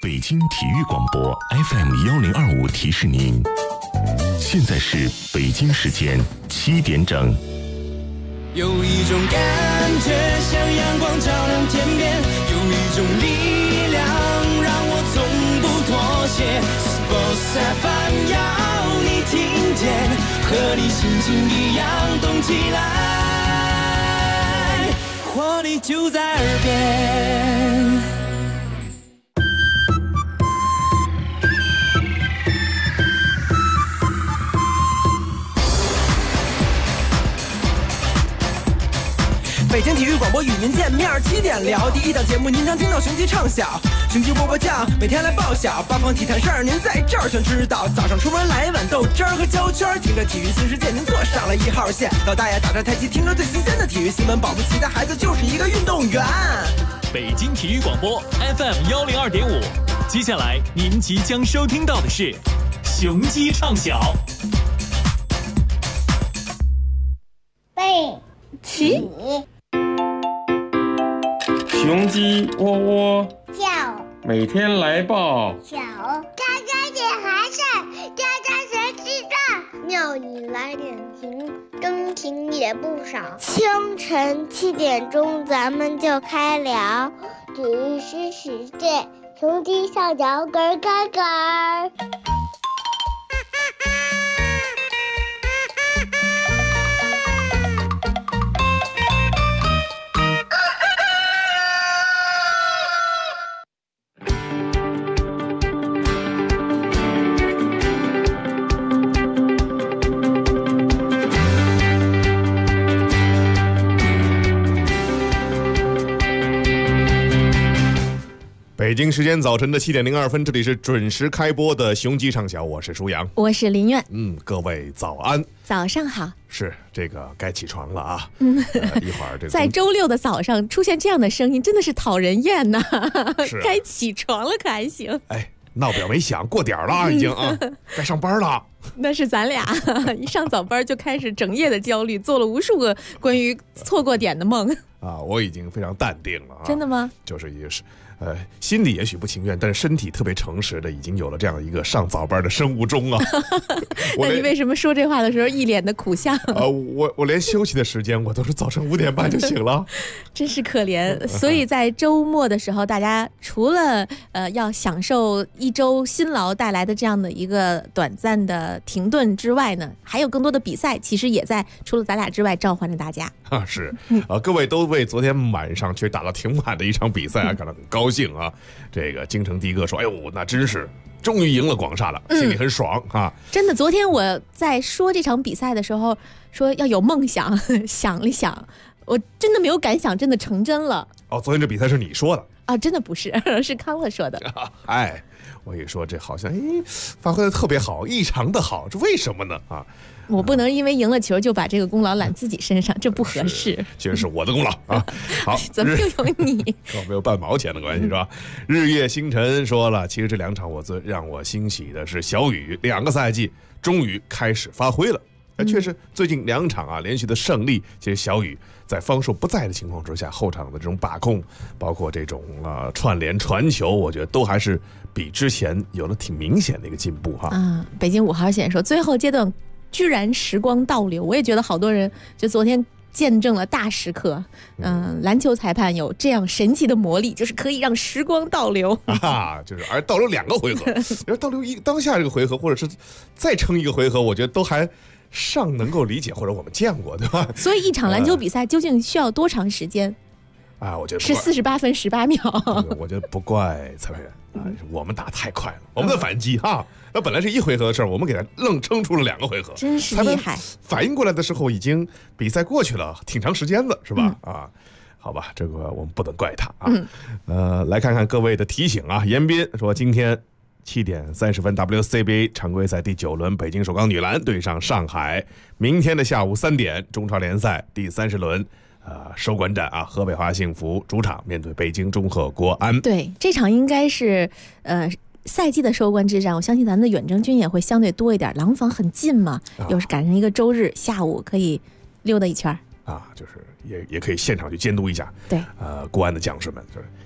北京体育广播 FM1025提示您，现在是北京时间7点整。 有一种感觉像阳光照亮天边，有一种力量让我从不妥协。Sports FM 要你听见，和你心情一样动起来，活力就在耳边。 北京体育广播与您见面，7点聊第一档节目，您常听到雄鸡唱晓，雄鸡波波酱，每天来报晓，八方体坛事儿您在这儿全知道。早上出门来一碗豆汁儿和焦圈，听着体育新世界，您坐上了1号线。老大爷打着太极，听着最新鲜的体育新闻，保不齐的孩子就是一个运动员。 北京体育广播 FM102.5，接下来您即将收听到的是雄鸡唱晓。 背起。 雄鸡喔喔叫， 每天来报小，家家点寒碜，家家学鸡蛋，庙里来点情，真情也不少。清晨7点钟，咱们就开聊体育新世界，雄鸡上脚咯咯咯。 北京时间早晨的7点02分，这里是准时开播的雄鸡唱晓，我是舒阳， 我是林苑。 各位早安， 早上好。 是这个该起床了啊！一会儿这个在周六的早上出现这样的声音，真的是讨人厌呐！该起床了可还行？ 哎，闹表没响，过点了已经啊，该上班了。 那是咱俩一上早班就开始整夜的焦虑，做了无数个关于错过点的梦啊！我已经非常淡定了啊！ 真的吗？ 就是也是。心里也许不情愿，但是身体特别诚实的，已经有了这样一个上早班的生物钟啊。 那你为什么说这话的时候一脸的苦相？ 我连休息的时间我都是早晨5点半就醒了， 真是可怜。所以在周末的时候，大家除了要享受一周辛劳带来的这样的一个短暂的停顿之外呢，还有更多的比赛，其实也在除了咱俩之外召唤着大家啊。是各位都为昨天晚上却打到挺晚的一场比赛啊感到很高兴啊！这个京城的哥说：“哎呦，那真是终于赢了广厦了，心里很爽啊！” 真的，昨天我在说这场比赛的时候，说要有梦想，想了想，我真的没有敢想，真的成真了。 哦，昨天这比赛是你说的啊？真的不是，是康乐说的。 哎，我一说这好像发挥的特别好，异常的好，这为什么呢？啊！ 我不能因为赢了球就把这个功劳揽自己身上，这不合适。 其实是我的功劳啊！好， 怎么又有你？ 跟我没有半毛钱的关系是吧？日月星辰说了，其实这2场最让我欣喜的是小雨2个赛季终于开始发挥了。确实最近2场啊连续的胜利，其实小雨在方硕不在的情况之下，后场的这种把控，包括这种串联传球，我觉得都还是比之前有了挺明显的一个进步哈。 北京5号线说最后阶段居然时光倒流，我也觉得好多人就昨天见证了大时刻。篮球裁判有这样神奇的魔力，就是可以让时光倒流啊，就是而倒流2个回合，要倒流当下这个回合，或者是再撑一个回合，我觉得都还尚能够理解，或者我们见过，对吧？ 所以一场篮球比赛究竟需要多长时间？ 我觉得是48分18秒。 我觉得不怪裁判员我们打太快了，我们的反击哈。那本来是1回合的事儿，我们给他愣撑出了2个回合， 真是厉害。 反应过来的时候，已经比赛过去了挺长时间了，是吧？好吧，这个我们不能怪他啊。来看看各位的提醒啊。严斌说，今天7点30分 WCBA 常规赛第9轮，北京首钢女篮对上上海。明天的下午3点，中超联赛第30轮。收官战啊，河北华幸福主场面对北京中赫国安。 对，这场应该是赛季的收官之战，我相信咱们的远征军也会相对多一点。廊坊很近嘛，又是赶上一个周日下午，可以溜达一圈啊，就是也可以现场去监督一下。 对， 国安的将士们就是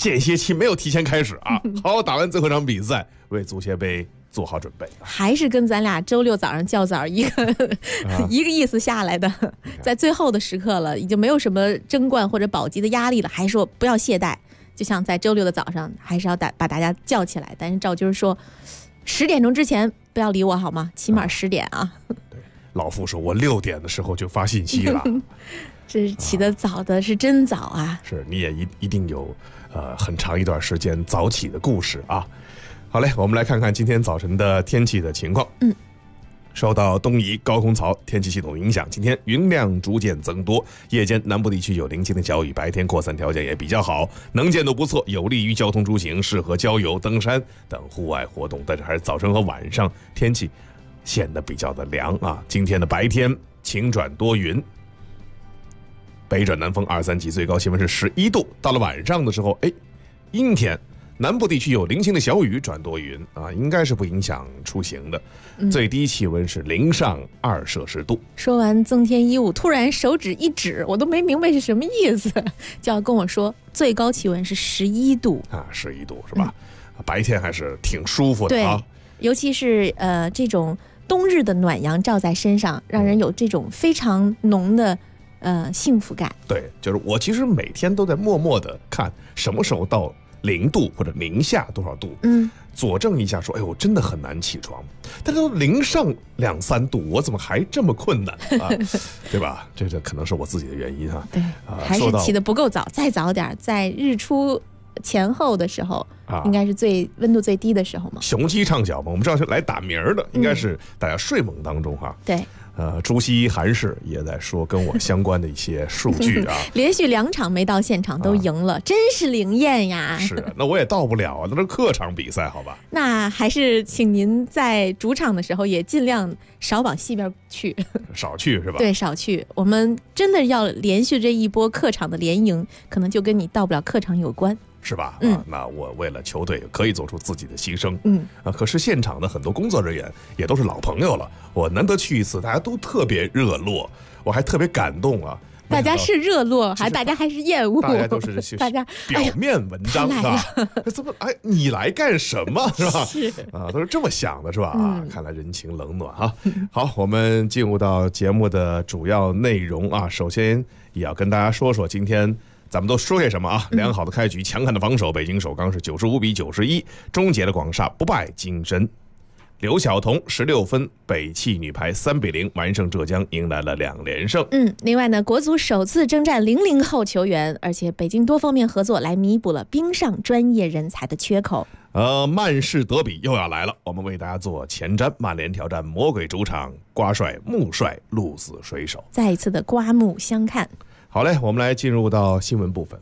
间歇期没有提前开始啊，好好打完最后一场比赛，为足协杯做好准备。 还是跟咱俩周六早上较早一个意思下来的，在最后的时刻了，已经没有什么争冠或者保级的压力了，还说不要懈怠，就像在周六的早上，还是要把大家叫起来。但是赵军说，10点钟之前不要理我好吗？起码10点啊。 对，老傅说我6点的时候就发信息了。 这起得早的是真早啊！ 是，你也一定有很长一段时间早起的故事啊。好嘞，我们来看看今天早晨的天气的情况。受到东移高空槽天气系统影响，今天云量逐渐增多，夜间南部地区有零星的小雨，白天扩散条件也比较好，能见度不错，有利于交通出行，适合郊游、登山等户外活动。但是还是早晨和晚上天气显得比较的凉啊。今天的白天晴转多云，北转南风2、3级，最高气温是11度。到了晚上的时候，阴天，南部地区有零星的小雨转多云啊，应该是不影响出行的。最低气温是零上2摄氏度。 说完增添衣物，突然手指一指，我都没明白是什么意思，就要跟我说最高气温是11度啊，11度是吧？白天还是挺舒服的啊。 对，尤其是这种冬日的暖阳照在身上，让人有这种非常浓的幸福感。 对，就是我其实每天都在默默的看什么时候到0度或者零下多少度，佐证一下说，我真的很难起床。但是都零上2、3度，我怎么还这么困难啊？对吧？这可能是我自己的原因啊。 对，还是起得不够早，再早点，在日出前后的时候，应该是温度最低的时候嘛。 雄鸡唱晓嘛，我们知道是来打鸣的，应该是大家睡梦当中哈。 对。 朱熹韩氏也在说跟我相关的一些数据啊。 连续2场没到现场都赢了，真是灵验呀！ 是，那我也到不了啊，那是客场比赛，好吧？ 那还是请您在主场的时候也尽量少往西边去， 少去是吧？ 对，少去。我们真的要连续这一波客场的连赢，可能就跟你到不了客场有关。 是吧？那我为了球队可以做出自己的牺牲。可是现场的很多工作人员也都是老朋友了，我难得去一次，大家都特别热络，我还特别感动啊。 大家是热络，大家还是厌恶？ 大家都是大家表面文章是吧？怎么你来干什么是吧？ 是都是这么想的是吧？看来人情冷暖哈。好，我们进入到节目的主要内容啊。首先也要跟大家说说今天咱们都说些什么啊？良好的开局，强悍的防守，北京首钢是95比91终结了广厦不败金身。刘晓彤16分，北汽女排3比0完胜浙江，迎来了2连胜。 另外呢，国足首次征战00后球员，而且北京多方面合作来弥补了冰上专业人才的缺口。 曼市德比又要来了，我们为大家做前瞻。曼联挑战魔鬼主场瓜帅穆帅鹿死水手， 再一次的刮目相看。 好嘞，我们来进入到新闻部分，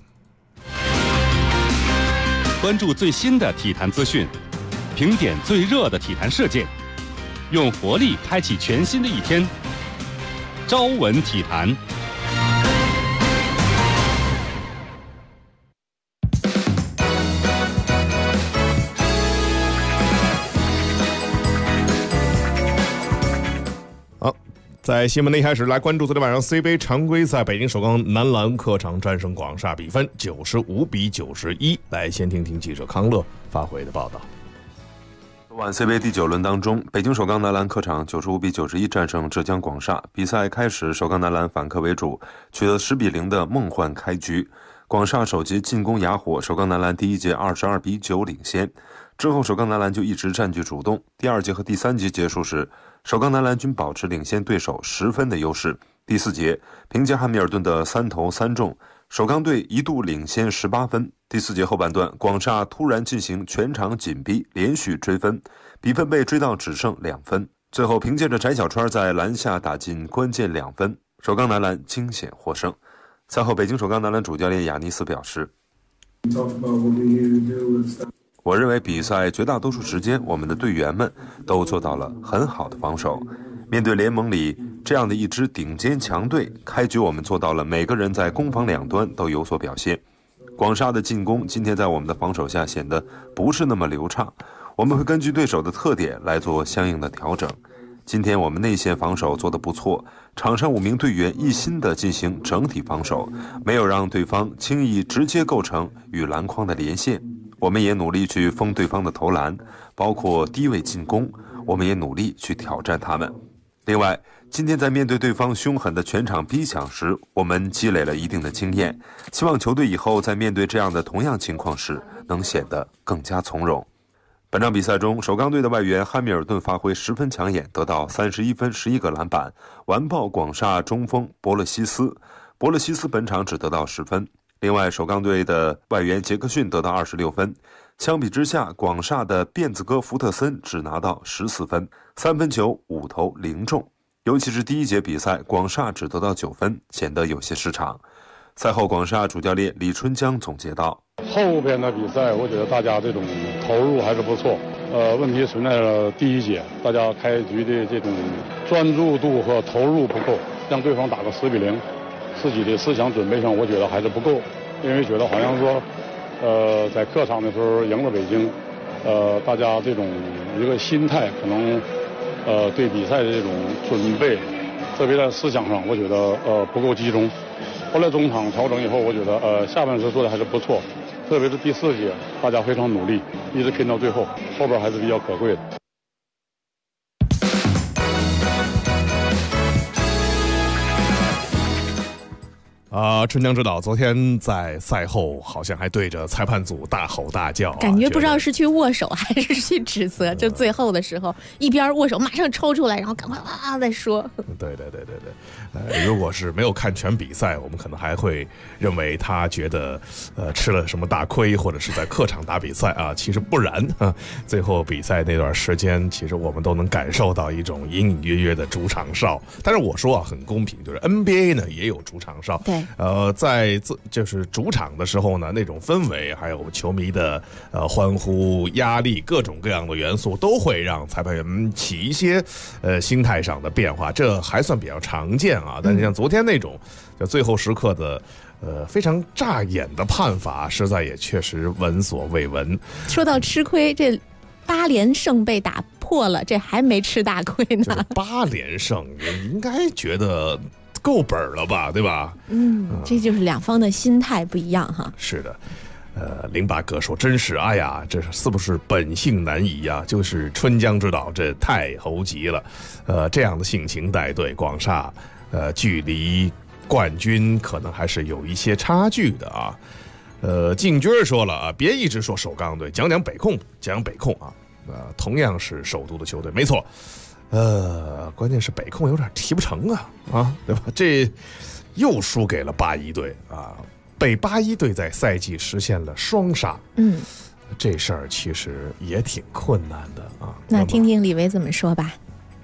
关注最新的体坛资讯，评点最热的体坛事件，用活力开启全新的一天。朝闻体坛。 在新闻的一开始，来关注昨天晚上 C 杯常规赛，北京首钢男篮客场战胜广厦，比分95比91。来，先听听记者康乐发回的报道。 昨晚 C 杯第9轮当中，北京首钢男篮客场95比91战胜浙江广厦。比赛开始，首钢男篮反客为主，取得10比0的梦幻开局。广厦首节进攻哑火，首钢男篮第1节22比9领先。之后首钢男篮就一直占据主动。第2节和第3节结束时，首钢男篮均保持领先对手10分的优势。第4节，凭借汉密尔顿的3投3中，首钢队一度领先18分。第4节后半段，广厦突然进行全场紧逼，连续追分，比分被追到只剩2分。最后凭借着翟小川在篮下打进关键2分，首钢男篮惊险获胜。赛后，北京首钢男篮主教练亚尼斯表示，我认为比赛绝大多数时间，我们的队员们都做到了很好的防守。面对联盟里这样的一支顶尖强队，开局我们做到了每个人在攻防两端都有所表现。广厦的进攻今天在我们的防守下显得不是那么流畅，我们会根据对手的特点来做相应的调整。 今天我们内线防守做得不错，场上5名队员一心地进行整体防守，没有让对方轻易直接构成与篮筐的连线。我们也努力去封对方的投篮，包括低位进攻，我们也努力去挑战他们。另外，今天在面对对方凶狠的全场逼抢时，我们积累了一定的经验，希望球队以后在面对这样的同样情况时，能显得更加从容。本场比赛中，首钢队的外援汉密尔顿发挥十分抢眼，得到31分、11个篮板，完爆广厦中锋博勒西斯。博勒西斯本场只得到10分。另外，首钢队的外援杰克逊得到26分。相比之下，广厦的辫子哥福特森只拿到14分，3分球5投0中。尤其是第一节比赛，广厦只得到9分，显得有些失常。赛后，广厦主教练李春江总结道： 后边的比赛，我觉得大家这种投入还是不错。问题存在了第一节，大家开局的这种专注度和投入不够，让对方打个10比0，自己的思想准备上，我觉得还是不够。因为觉得好像说，在客场的时候赢了北京，大家这种一个心态可能，对比赛的这种准备，特别在思想上，我觉得不够集中。后来中场调整以后，我觉得下半时做的还是不错，特别是第4节，大家非常努力，一直拼到最后，后边还是比较可贵的。 春江指导昨天在赛后好像还对着裁判组大吼大叫， 感觉不知道是去握手还是去指责。就最后的时候，一边握手马上抽出来，然后赶快哇再说。 对，如果是没有看全比赛，我们可能还会认为他觉得吃了什么大亏，或者是在客场打比赛啊。其实不然啊，最后比赛那段时间，其实我们都能感受到一种隐隐约约的主场哨。但是我说啊，很公平，就是 NBA 呢也有主场哨。 对。 在就是主场的时候呢，那种氛围还有球迷的欢呼、压力，各种各样的元素都会让裁判员起一些心态上的变化，这还算比较常见啊。但是像昨天那种就最后时刻的非常扎眼的判罚，实在也确实闻所未闻。 说到吃亏，这8连胜被打破了，这还没吃大亏呢。 8连胜，应该觉得够本了吧，对吧？ 这就是两方的心态不一样哈。 是的，08哥说真是，哎呀，这是不是本性难移啊？就是春江指导这太猴急了，这样的性情带队，广厦距离冠军可能还是有一些差距的啊。静军说了啊，别一直说首钢队，讲北控啊，同样是首都的球队，没错。关键是北控有点提不成啊，对吧？这又输给了81队啊，被81队在赛季实现了双杀。这事儿其实也挺困难的啊。 那听听李维怎么说吧。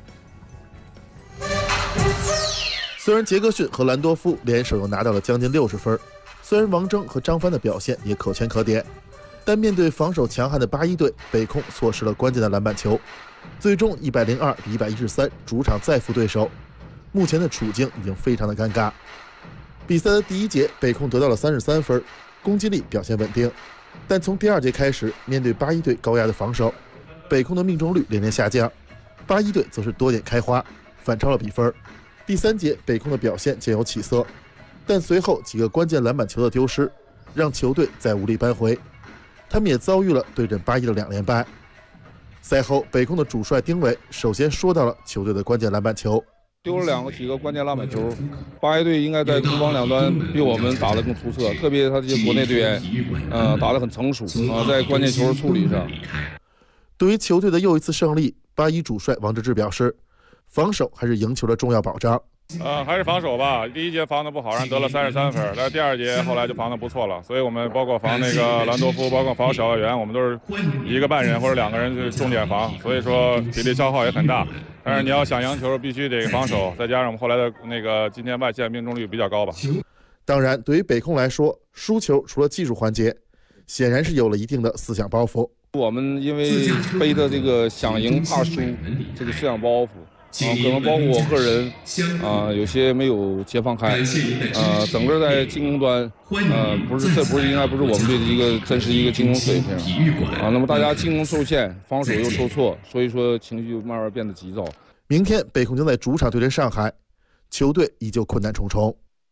虽然杰克逊和兰多夫联手又拿到了将近60分，虽然王铮和张帆的表现也可圈可点，但面对防守强悍的81队，北控错失了关键的篮板球。最终102比113，主场再负对手，目前的处境已经非常的尴尬。比赛的第1节，北控得到了33分，攻击力表现稳定，但从第2节开始，面对81队高压的防守，北控的命中率连连下降，81队则是多点开花，反超了比分。第3节，北控的表现渐有起色，但随后几个关键篮板球的丢失，让球队再无力扳回，他们也遭遇了对阵81的2连败。赛后，北控的主帅丁伟首先说到了球队的关键篮板球， 丢了几个关键篮板球，81队应该在攻防两端比我们打得更出色，特别他这些国内队员，打得很成熟啊，在关键球处理上。 对于球队的又一次胜利，81主帅王治郅表示，防守还是赢球的重要保障。 还是防守吧。第1节防得不好，让得了33分，但第2节后来就防得不错了。所以我们包括防那个兰多夫，包括防小外援，我们都是1个半人或者2个人就是重点防，所以说体力消耗也很大。但是你要想赢球，必须得防守，再加上我们后来的那个今天外线命中率比较高吧。 当然，对于北控来说，输球除了技术环节，显然是有了一定的思想包袱。 我们因为背的这个想赢怕输这个思想包袱。可能包括我个人，有些没有解放开，整个在进攻端，这应该不是我们队的一个真实一个进攻水平啊。那么大家进攻受限，防守又受挫，所以说情绪就慢慢变得急躁。 明天北控将在主场对阵上海，球队依旧困难重重。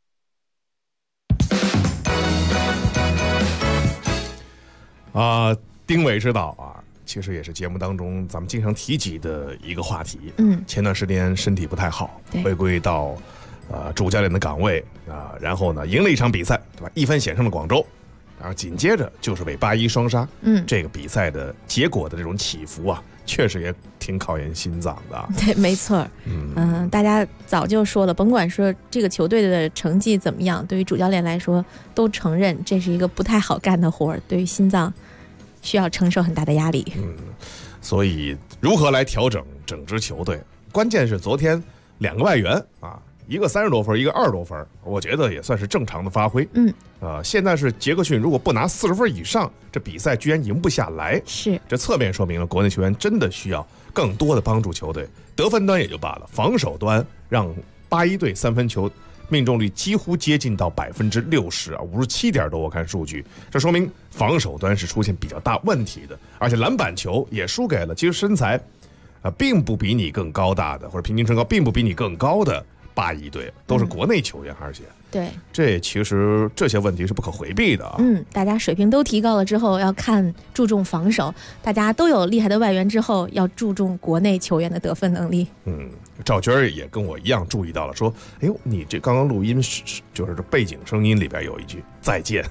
丁伟指导啊，其实也是节目当中咱们经常提及的一个话题。前段时间身体不太好，回归到主教练的岗位啊，然后呢赢了一场比赛，对吧？一分险胜了广州，然后紧接着就是被8-1双杀。这个比赛的结果的这种起伏啊，确实也挺考验心脏的。 对，没错。大家早就说了，甭管说这个球队的成绩怎么样，对于主教练来说，都承认这是一个不太好干的活儿，对于心脏需要承受很大的压力。 所以如何来调整支球队，关键是昨天2个外援啊，一个30多分，一个20多分，我觉得也算是正常的发挥。现在是杰克逊如果不拿40分以上，这比赛居然赢不下来， 是这侧面说明了国内球员真的需要更多的帮助球队。得分端也就罢了，防守端让8-1队3分球命中率几乎接近到60%啊，57点多，我看数据，这说明防守端是出现比较大问题的，而且篮板球也输给了其实身材并不比你更高大的，或者平均身高并不比你更高的8-1队，都是国内球员，而且对， 这其实这些问题是不可回避的啊。 大家水平都提高了之后，要注重防守，大家都有厉害的外援之后，要注重国内球员的得分能力。 赵军也跟我一样注意到了，说：“哎呦，你这刚刚录音就是这背景声音里边有一句再见，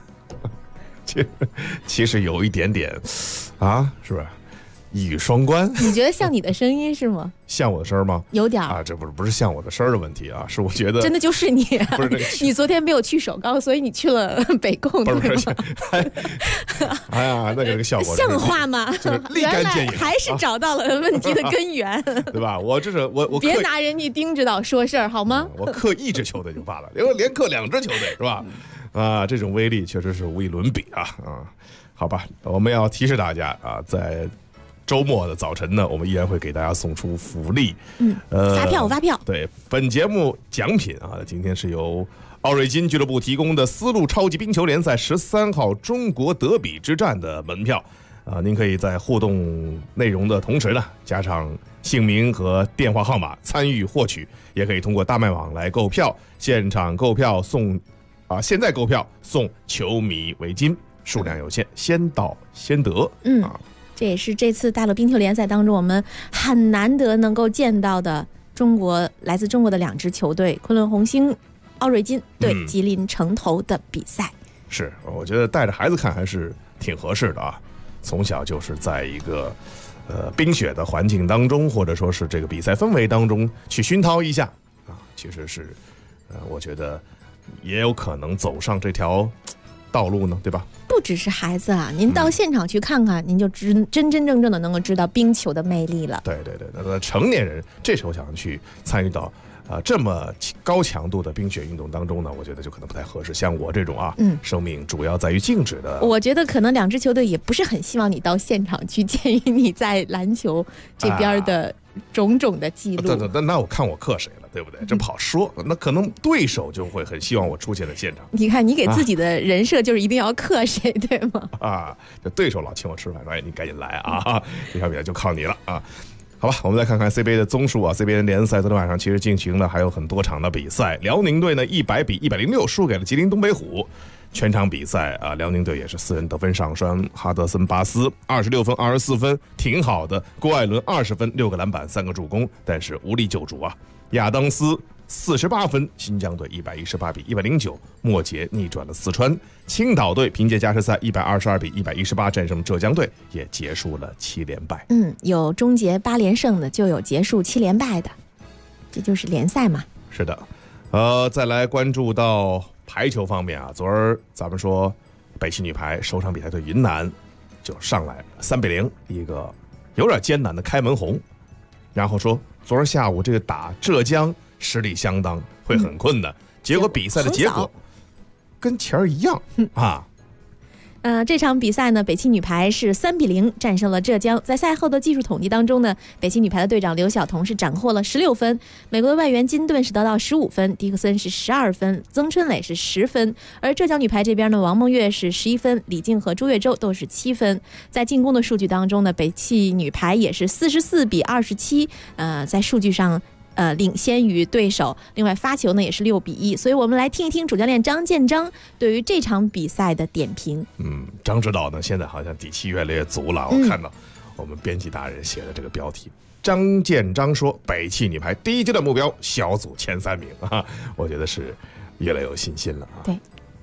其实有一点点啊，是吧？一语双关。” 你觉得像你的声音是吗？ 像我的声吗？ 有点啊，这不是像我的声的问题啊，是我觉得真的就是你， 不是这个你昨天没有去首钢，所以你去了北控， 不是对吗？ 哎呀，那个效果像话吗？ 就是立竿见影， 还是找到了问题的根源， 对吧？我别拿人家丁指导说事儿好吗？ 我克1支球队就罢了，连克2支球队是吧？这种威力确实是无以伦比啊！好吧，我们要提示大家啊，在周末的早晨呢，我们依然会给大家送出福利。 发票。 对，本节目奖品啊，今天是由奥瑞金俱乐部提供的丝路超级冰球联赛13号中国德比之战的门票。您可以在互动内容的同时呢，加上姓名和电话号码参与获取，也可以通过大麦网来购票，现场购票送现在购票送球迷围巾，数量有限，先到先得。 这也是这次大陆冰球联赛当中我们很难得能够见到的来自中国的2支球队，昆仑红星、奥瑞金对吉林城投的比赛。 是，我觉得带着孩子看还是挺合适的啊。从小就是在一个冰雪的环境当中，或者说是这个比赛氛围当中去熏陶一下啊，其实是我觉得也有可能走上这条道路呢，对吧？ 不只是孩子啊，您到现场去看看，您就真正的能够知道冰球的魅力了。 对，那成年人这时候想去参与到这么高强度的冰雪运动当中呢，我觉得就可能不太合适。像我这种生命主要在于静止的， 我觉得可能2支球队也不是很希望你到现场去，鉴于你在篮球这边的种种的记录。 那我看我克谁了，对不对？这不好说。那可能对手就会很希望我出现在现场。 你看，你给自己的人设就是一定要克谁，对吗？ 这对手老请我吃饭，你赶紧来啊！这场比赛就靠你了啊！好吧，我们再看看 CBA 的综述啊。CBA 联赛昨天晚上其实进行了还有很多场的比赛，辽宁队呢100-106输给了吉林东北虎。全场比赛辽宁队也是4人得分上双，哈德森巴斯26分24分挺好的，郭艾伦20分6个篮板3个助攻，但是无力救主啊。亚当斯48分，新疆队118-109末节逆转了四川。青岛队凭借加时赛122-118战胜浙江队，也结束了7连败。 有终结8连胜的，就有结束7连败的，这就是联赛嘛。 是的，再来关注到排球方面啊，昨儿咱们说北汽女排首场比赛对云南就上来3-0，一个有点艰难的开门红，然后说昨儿下午这个打浙江实力相当，会很困难。结果比赛的结果跟前儿一样啊。 这场比赛呢，北汽女排是3-0战胜了浙江。在赛后的技术统计当中呢，北汽女排的队长刘晓彤是斩获了16分，美国的外援金顿是得到15分，迪克森是12分，曾春蕾是10分，而浙江女排这边呢，王梦月是11分，李静和朱月洲都是7分。在进攻的数据当中呢，北汽女排也是44-27，在数据上领先于对手。另外发球呢也是6-1，所以我们来听一听主教练张建章对于这场比赛的点评。 张指导呢现在好像底气越来越足了，我看到我们编辑大人写的这个标题，张建章说北汽女排第一阶段目标小组前3名啊，我觉得是越来越有信心了啊。 对。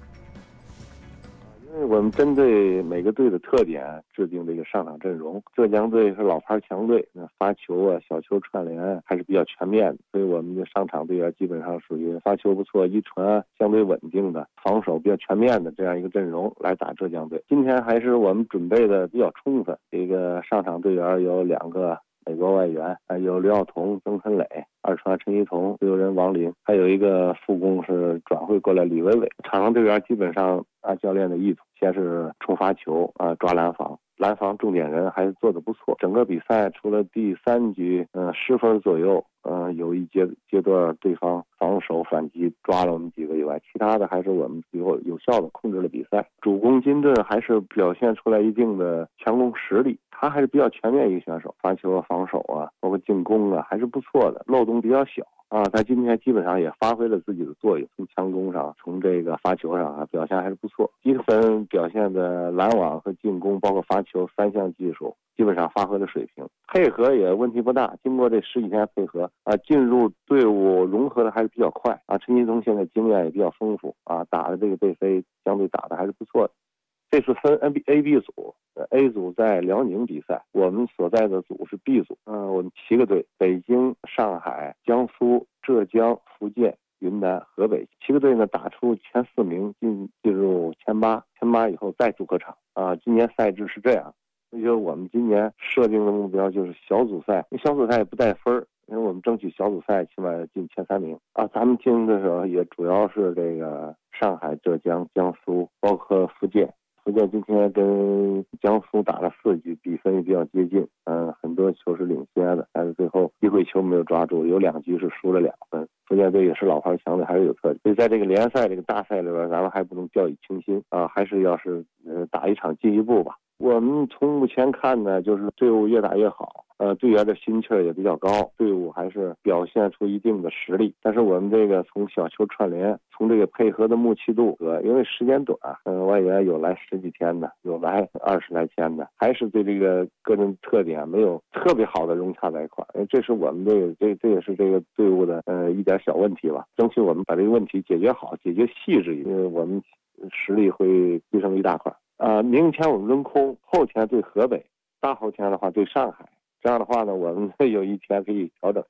因为我们针对每个队的特点制定这个上场阵容。浙江队是老牌强队，那发球啊、小球串联还是比较全面的，所以我们的上场队员基本上属于发球不错、一传相对稳定的、防守比较全面的这样一个阵容来打浙江队。今天还是我们准备的比较充分，这个上场队员有2个美国外援，有刘晓彤、曾春蕾，二传陈一彤，自由人王林，还有一个副攻是转会过来李伟伟。场上队员基本上按教练的意图，先是冲发球抓拦防，拦防重点人还是做得不错。整个比赛除了第3局10分左右有一阶段对方防守反击抓了我们几个以外，其他的还是我们有效的控制了比赛。主攻金顿还是表现出来一定的强攻实力，他还是比较全面一个选手，发球啊、防守啊，包括进攻啊，还是不错的，漏洞比较小他今天基本上也发挥了自己的作用，从强攻上、从这个发球上表现还是不错。迪克森表现的拦网和进攻，包括发球3项技术基本上发挥了水平，配合也问题不大。经过这10几天配合进入队伍融合的还是比较快陈一彤现在经验也比较丰富打的这个贝飞相对打的还是不错的。这次分 A、B 组，A 组在辽宁比赛，我们所在的组是 B 组。我们7个队，北京、上海、江苏、浙江、福建、云南、河北7个队呢，打出前4名进入前8，前8以后再主客场今年赛制是这样，所以说我们今年设定的目标就是小组赛，因为小组赛也不带分，因为我们争取小组赛起码进前3名咱们进的时候也主要是这个上海、浙江、江苏，包括福建。福建今天跟江苏打了4局，比分也比较接近，很多球是领先的，但是最后机会球没有抓住，有2局是输了2分。福建队也是老牌强队，还是有特点，所以在这个联赛这个大赛里边，咱们还不能掉以轻心还是要是打一场进一步吧。我们从目前看呢，就是队伍越打越好，队员的心气儿也比较高，队伍还是表现出一定的实力。但是我们这个从小球串联，从这个配合的默契度因为时间短，外援有来10几天的，有来20来天的，还是对这个个人特点没有特别好的融洽在一块儿。这是我们这也是这个队伍的一点小问题吧。争取我们把这个问题解决好，解决细致，因为我们实力会提升一大块。明天我们扔空，后天对河北，大后天的话对上海，这样的话呢，我们有一天可以调整。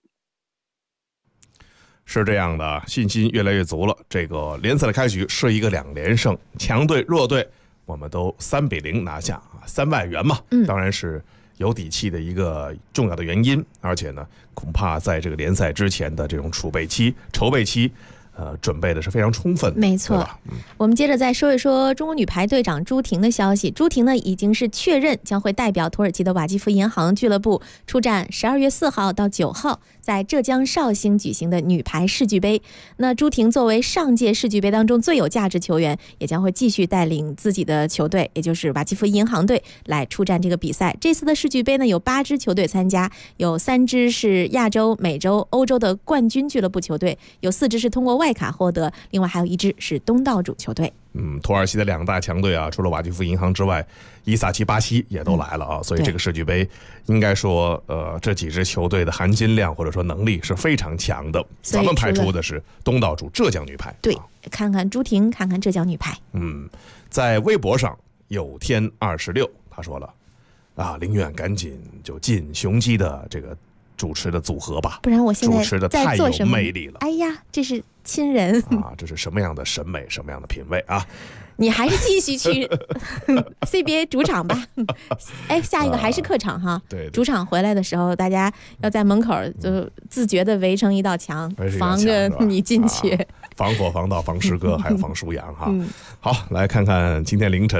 是这样的，信心越来越足了。这个联赛的开局是一个2连胜，强队弱队我们都3-0拿下，3外援嘛，当然是有底气的一个重要的原因。而且呢，恐怕在这个联赛之前的这种筹备期准备的是非常充分的， 没错。我们接着再说一说中国女排队长朱婷的消息。朱婷呢已经是确认将会代表土耳其的瓦基弗银行俱乐部出战12月4号到9号在浙江绍兴举行的女排世俱杯。那朱婷作为上届世俱杯当中最有价值球员，也将会继续带领自己的球队，也就是瓦基弗银行队来出战这个比赛。这次的世俱杯呢有8支球队参加，有3支是亚洲、美洲、欧洲的冠军俱乐部球队，有4支是通过外卡获得，另外还有1支是东道主球队。 土耳其的2大强队除了瓦基弗银行之外，伊萨奇、巴西也都来了所以这个世俱杯应该说这几支球队的含金量或者说能力是非常强的。咱们派出的是东道主浙江女排。 对，看看朱婷，看看浙江女排。 在微博上有天26他说了宁愿赶紧就进雄鸡的这个主持的组合吧， 不然我现在主持的太有魅力了。 哎呀，这是亲人这是什么样的审美，什么样的品味你还是继续去CBA 主场吧。下一个还是客场哈。 对， 主场回来的时候，大家要在门口就自觉的围成一道墙，防着你进去。 防火、防盗、防师哥，还有防舒阳好，来看看今天凌晨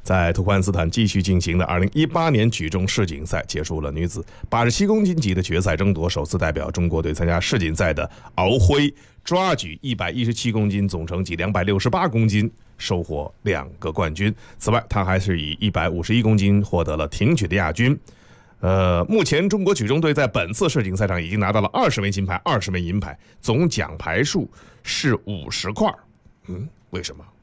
在土库曼斯坦继续进行的2018年举重世锦赛结束了女子87公斤级的决赛争夺，首次代表中国队参加世锦赛的敖辉抓举117公斤，总成绩268公斤，收获2个冠军。此外，他还是以151公斤获得了挺举的亚军。目前中国举重队在本次世锦赛上已经拿到了20枚金牌、20枚银牌，总奖牌数是50块。为什么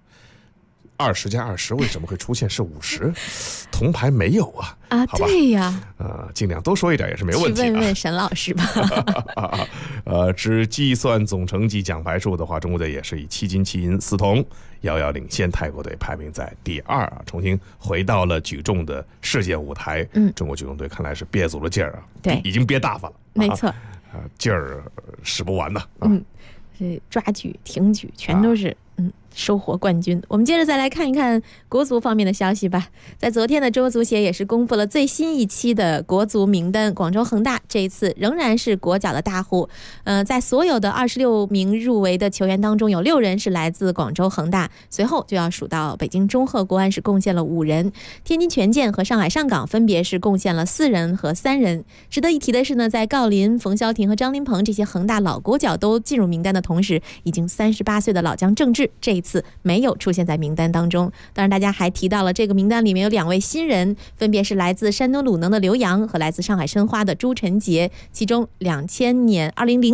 20加20为什么会出现是50？铜牌没有啊？ 对呀。 尽量多说一点也是没问题。 去问问沈老师吧。 只计算总成绩奖牌数的话，中国队也是以7金7银4铜遥遥领先泰国队，排名在第2啊，重新回到了举重的世界舞台。中国举重队看来是憋足了劲儿啊， 对， 已经憋大发了， 没错， 劲儿使不完的。 这抓举、挺举全都是收获冠军。我们接着再来看一看国足方面的消息吧。在昨天的中国足协也是公布了最新一期的国足名单，广州恒大这一次仍然是国脚的大户。在所有的26名入围的球员当中，有6人是来自广州恒大，随后就要数到北京中赫国安是贡献了5人，天津权健和上海上港分别是贡献了4人和3人。值得一提的是呢，在郜林、冯潇霆和张琳芃这些恒大老国脚都进入名单的同时，已经38岁的老将郑智这一次没有出现在名单当中。当然大家还提到了这个名单里面有2位新人，分别是来自山东鲁能的刘洋和来自上海申花的朱晨杰，其中2000年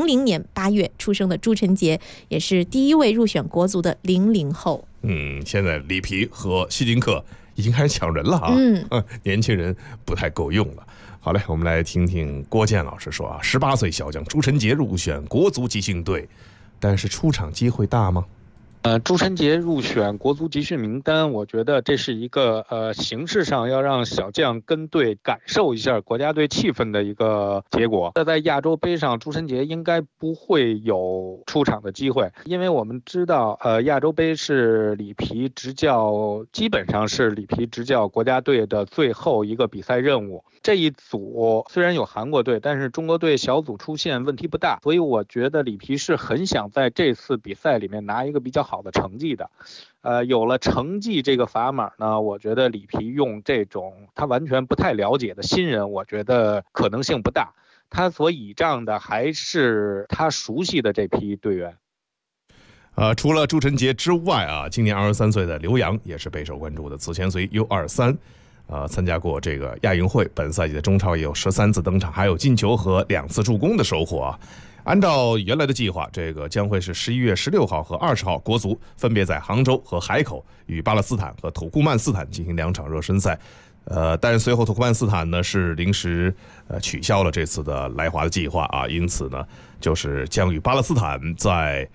8月出生的朱晨杰也是第1位入选国足的00后。 现在里皮和希金克已经开始抢人了啊，年轻人不太够用了。好嘞，我们来听听郭健老师说啊，18岁小将朱晨杰入选国足集训队，但是出场机会大吗？ 朱晨杰入选国足集训名单，我觉得这是一个形式上要让小将跟队感受一下国家队气氛的一个结果。那在亚洲杯上，朱晨杰应该不会有出场的机会，因为我们知道亚洲杯是里皮执教，基本上是里皮执教国家队的最后一个比赛任务。这一组虽然有韩国队，但是中国队小组出线问题不大，所以我觉得里皮是很想在这次比赛里面拿一个比较好的成绩的。有了成绩这个砝码呢，我觉得里皮用这种他完全不太了解的新人，我觉得可能性不大。他所倚仗的还是他熟悉的这批队员。 除了朱晨杰之外啊，今年23岁的刘洋也是备受关注的。此前随 U23参加过这个亚运会，本赛季的中超也有13次登场，还有进球和2次助攻的收获啊。按照原来的计划，这个将会是11月16号和20号，国足分别在杭州和海口与巴勒斯坦和土库曼斯坦进行2场热身赛。但是随后土库曼斯坦呢是临时取消了这次的来华的计划啊，因此呢就是将与巴勒斯坦在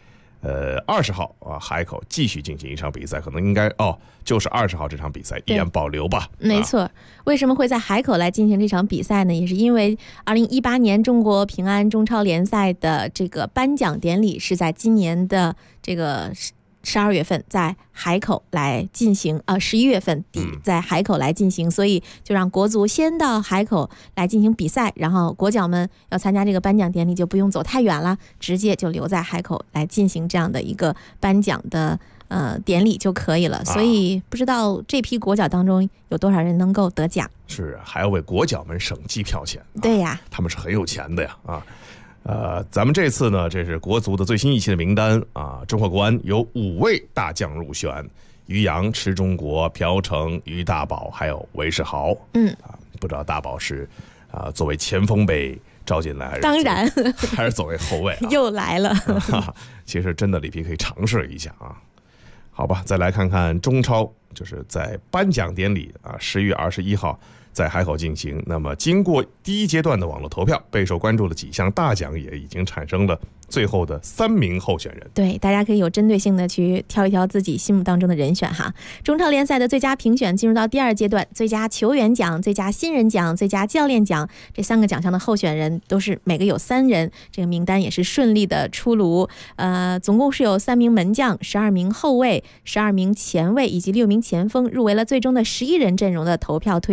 20号海口继续进行一场比赛，可能应该就是20号这场比赛依然保留吧。 没错，为什么会在海口来进行这场比赛呢？也是因为2018年中国平安中超联赛的这个颁奖典礼是在今年的这个12月份在海口来进行，11月份底在海口来进行，所以就让国足先到海口来进行比赛，然后国脚们要参加这个颁奖典礼就不用走太远了，直接就留在海口来进行这样的一个颁奖的典礼就可以了。所以不知道这批国脚当中有多少人能够得奖。 是，还要为国脚们省机票钱。 对呀， 他们是很有钱的呀啊。咱们这次呢，这是国足的最新一期的名单啊。中赫国安有5位大将入选，于洋、池忠国、朴成、于大宝，还有韦世豪。不知道大宝是作为前锋被招进来， 当然还是作为后卫又来了。 其实真的里皮可以尝试一下啊。好吧，再来看看中超，就是在颁奖典礼11月21号在海口进行。那么经过第1阶段的网络投票，备受关注的几项大奖也已经产生了最后的3名候选人。 对，大家可以有针对性的去挑一挑自己心目当中的人选哈。中超联赛的最佳评选进入到第2阶段，最佳球员奖、最佳新人奖、最佳教练奖这3个奖项的候选人都是每个有3人，这个名单也是顺利的出炉。总共是有3名门将、12名后卫、12名前卫以及6名前锋入围了最终的11人阵容的投票推选。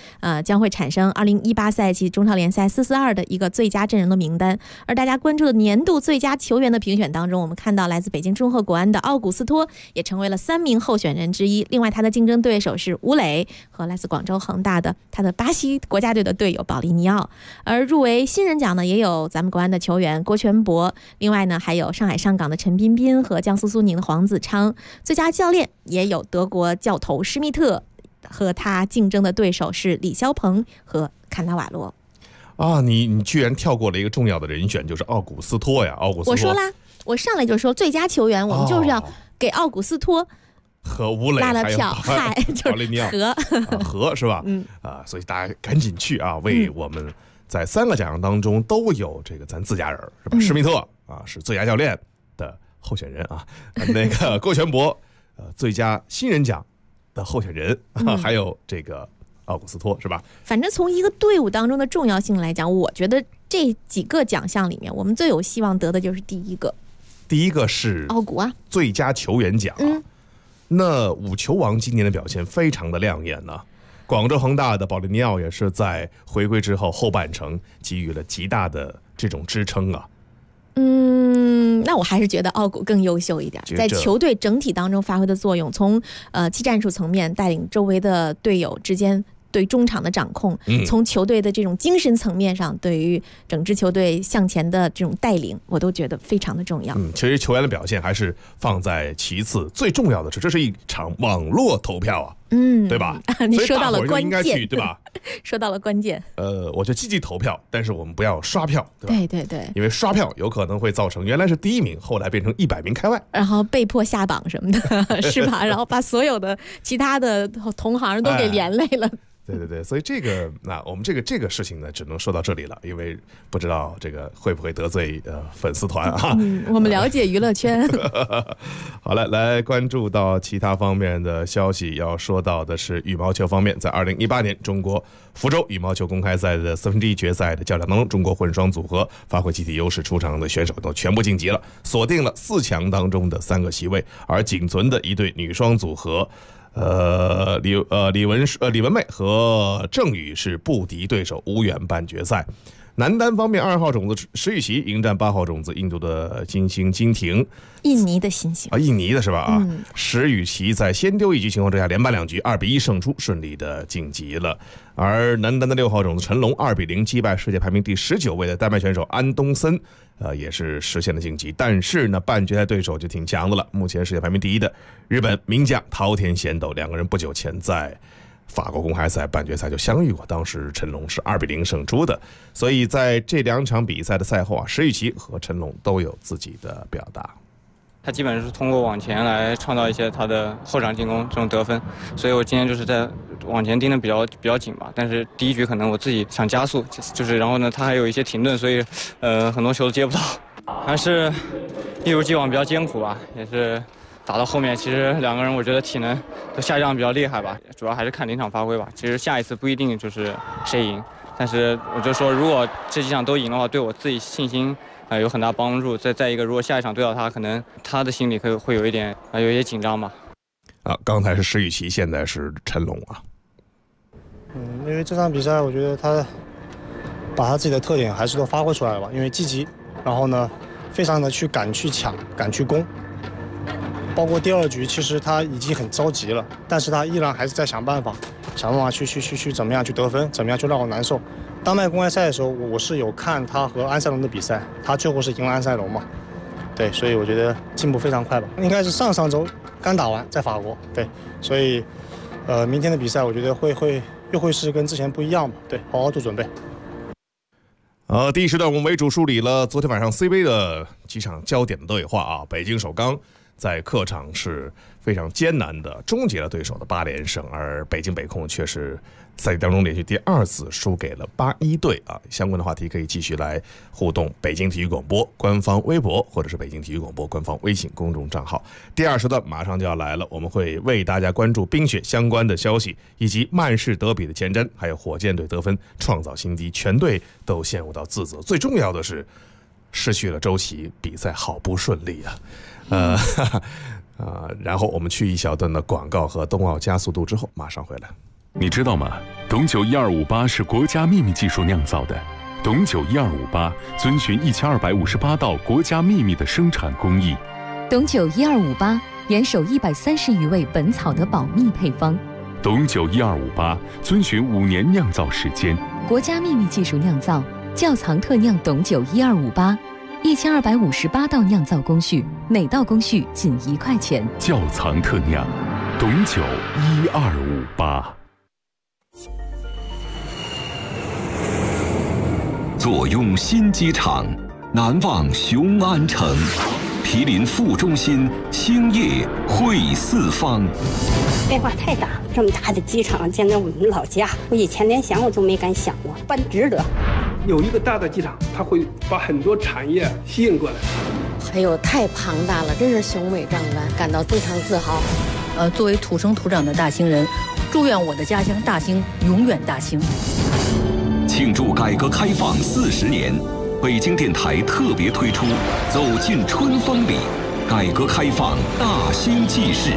将会产生2018赛季中超联赛442的一个最佳阵容的名单。而大家关注的年度最佳球员的评选当中，我们看到来自北京中赫国安的奥古斯托也成为了3名候选人之一。另外他的竞争对手是吴磊和来自广州恒大的他的巴西国家队的队友保利尼奥。而入围新人奖呢，也有咱们国安的球员郭全博，另外呢还有上海上港的陈彬彬和江苏苏宁的黄子昌。最佳教练也有德国教头施密特和他竞争的对手是李霄鹏和坎纳瓦罗。 啊，你居然跳过了一个重要的人选，就是奥古斯托呀！奥古斯托， 我说啦，我上来就说最佳球员，我们就是要给奥古斯托和吴磊拉了票，嗨， 就是和是吧？所以大家赶紧去啊，为我们在3个奖项当中都有这个咱自家人是吧？施密特啊是最佳教练的候选人啊，那个郭全博最佳新人奖的候选人，还有这个奥古斯托是吧？ 反正从一个队伍当中的重要性来讲，我觉得这几个奖项里面，我们最有希望得的就是第一个是奥古啊， 最佳球员奖。那5球王今年的表现非常的亮眼呢。广州恒大的保利尼奥也是在回归之后后半程给予了极大的这种支撑啊。 那我还是觉得奥古更优秀一点，在球队整体当中发挥的作用，从技战术层面带领周围的队友之间对中场的掌控，从球队的这种精神层面上对于整支球队向前的这种带领，我都觉得非常的重要。 其实球员的表现还是放在其次，最重要的是这是一场网络投票啊，对吧？ 你说到了关键， 对吧？ 说到了关键。 我就积极投票，但是我们不要刷票，对吧？ 对， 因为刷票有可能会造成原来是第1名，后来变成100名开外， 然后被迫下榜什么的，是吧？然后把所有的其他的同行都给连累了。 对，所以这个我们这个事情呢，只能说到这里了，因为不知道这个会不会得罪粉丝团啊。 我们了解娱乐圈。 好了，来关注到其他方面的消息，要说到的是羽毛球方面，在2018年中国福州羽毛球公开赛的1/4决赛的较量当中，中国混双组合发挥集体优势出场的选手都全部晋级了，锁定了4强当中的3个席位，而仅存的一对女双组合。李文媚和郑宇是不敌对手，无缘半决赛。男单方面，2号种子石宇奇迎战8号种子印度的新星金廷， 印尼的新星啊，印尼的是吧？石宇奇在先丢1局情况之下，连扳2局，2-1胜出，顺利的晋级了。而男单的6号种子陈龙2-0击败世界排名第19位的丹麦选手安东森，也是实现了晋级。但是呢，半决赛对手就挺强的了，目前世界排名第1的日本名将桃田贤斗，两个人不久前在法国公开赛半决赛就相遇过，当时陈龙是2-0胜出的。所以在这2场比赛的赛后啊，石宇奇和陈龙都有自己的表达。 他基本是通过往前来创造一些他的后场进攻这种得分，所以我今天就是在往前盯的比较紧吧。但是第1局可能我自己想加速，就是然后呢他还有一些停顿，所以很多球都接不到，还是一如既往比较艰苦吧，也是。打到后面，其实2个人我觉得体能都下降比较厉害吧，主要还是看临场发挥吧。其实下一次不一定就是谁赢，但是我就说，如果这几场都赢的话，对我自己信心有很大帮助。再一个，如果下一场对到他，可能他的心里会有一点有一些紧张吧。 刚才是石宇奇，现在是陈龙啊。 因为这场比赛，我觉得他把他自己的特点还是都发挥出来了吧。因为积极，然后呢，非常的敢去抢，敢去攻。包括第2局，其实他已经很着急了，但是他依然还是在想办法去怎么样去得分，怎么样去让我难受。丹麦公开赛的时候，我是有看他和安塞龙的比赛，他最后是赢了安塞龙嘛，对，所以我觉得进步非常快吧。应该是上周刚打完在法国，对，所以明天的比赛我觉得又会是跟之前不一样吧，对，好好做准备。 第1时段我们为主梳理了昨天晚上 C 杯的几场焦点的对话啊，北京首钢在客场是非常艰难的终结了对手的8连胜，而北京北控却是赛季当中连续第2次输给了81队啊。相关的话题可以继续来互动北京体育广播官方微博或者是北京体育广播官方微信公众账号。第2时段马上就要来了，我们会为大家关注冰雪相关的消息，以及曼市德比的前瞻，还有火箭队得分创造新低，全队都陷入到自责。最重要的是失去了周琦，比赛好不顺利啊。然后我们去一小段的广告和冬奥加速度之后马上回来。 你知道吗？董酒1258是国家秘密技术酿造的。董酒1258遵循1258道国家秘密的生产工艺。 董酒1258严守130余味本草的保密配方。 董酒1258遵循5年酿造时间， 国家秘密技术酿造，窖藏特酿董酒1258，1258道酿造工序，每道工序仅1块钱。 窖藏特酿，董酒1258。 坐拥新机场，难忘雄安城。毗邻副中心，兴业汇四方。 变化太大，这么大的机场建在我们老家，我以前连想我都没敢想过，办值得。 有一个大的机场，它会把很多产业吸引过来。 哎呦，太庞大了，真是雄伟壮观，感到非常自豪。 作为土生土长的大兴人，祝愿我的家乡大兴永远大兴。 庆祝改革开放40年。北京电台特别推出《走进春风里》，改革开放大兴纪事。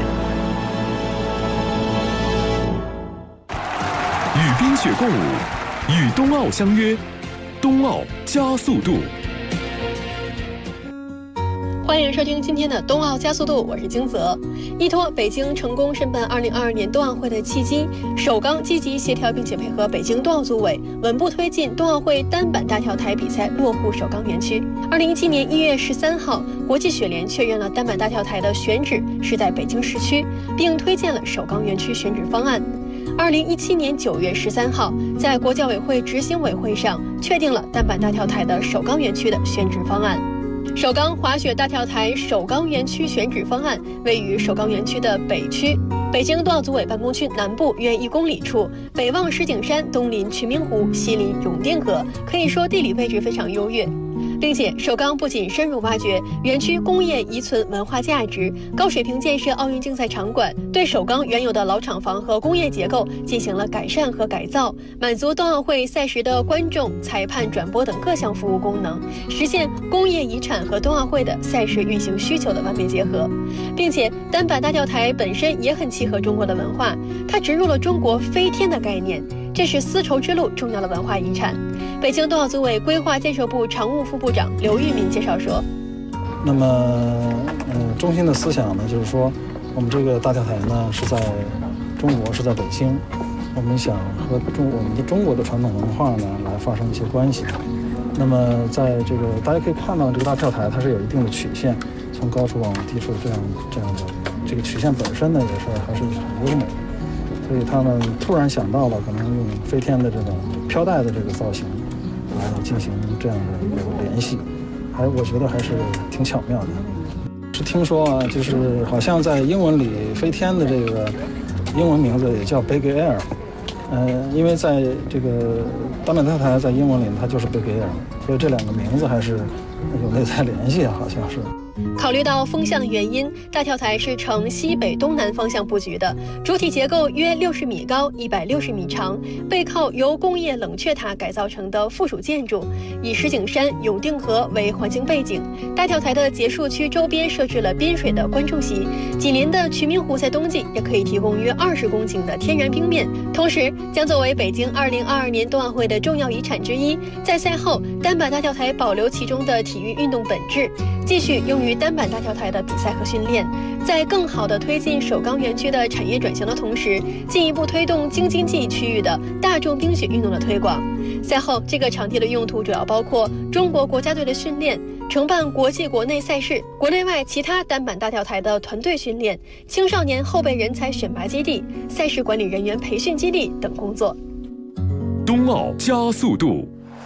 与冰雪共舞，与冬奥相约，冬奥加速度。 欢迎收听今天的冬奥加速度，我是金泽。依托北京成功申办2022年冬奥会的契机，首钢积极协调并且配合北京冬奥组委，稳步推进冬奥会单板大跳台比赛落户首钢园区。2017年1月13号，国际雪联确认了单板大跳台的选址是在北京市区，并推荐了首钢园区选址方案。2017年9月13号，在国教委会执行委会上确定了单板大跳台的首钢园区的选址方案。首钢滑雪大跳台首钢园区选址方案位于首钢园区的北区，北京冬奥组委办公区南部约1公里处，北望石景山，东临群明湖，西临永定河，可以说地理位置非常优越。并且首钢不仅深入挖掘园区工业遗存文化价值，高水平建设奥运竞赛场馆，对首钢原有的老厂房和工业结构进行了改善和改造，满足冬奥会赛事的观众、裁判、转播等各项服务功能，实现工业遗产和冬奥会的赛事运行需求的完美结合。并且单板大跳台本身也很契合中国的文化，它植入了中国飞天的概念，这是丝绸之路重要的文化遗产。北京冬奥组委规划建设部常务副部长刘玉民介绍说， 那么中心的思想呢，就是说我们这个大跳台呢是在中国，是在北京，我们想和我们的中国的传统文化呢来发生一些关系。那么在这个大家可以看到，这个大跳台它是有一定的曲线，从高处往低处这样的，这个曲线本身呢也是还是很优美的。所以他们突然想到了可能用飞天的这种飘带的这个造型来进行这样的一个联系，我觉得还是挺巧妙的。是听说啊，就是好像在英文里飞天的这个英文名字也叫 Big Air，因为在这个单板跳台在英文里它就是 Big Air， 所以这两个名字还是有内在联系啊，好像是。 考虑到风向的原因，大跳台是呈西北东南方向布局的，主体结构约60米高，160米长，背靠由工业冷却塔改造成的附属建筑，以石景山、永定河为环境背景。大跳台的结束区周边设置了滨水的观众席，紧邻的群明湖在冬季也可以提供约20公顷的天然冰面，同时将作为北京2022年冬奥会的重要遗产之一。在赛后，单板大跳台保留其中的体育运动本质，继续用于单板大跳台的比赛和训练，在更好地推进首钢园区的产业转型的同时，进一步推动京津冀区域的大众冰雪运动的推广。赛后，这个场地的用途主要包括中国国家队的训练，承办国际国内赛事，国内外其他单板大跳台的团队训练，青少年后备人才选拔基地、赛事管理人员培训基地等工作。 冬奥加速度，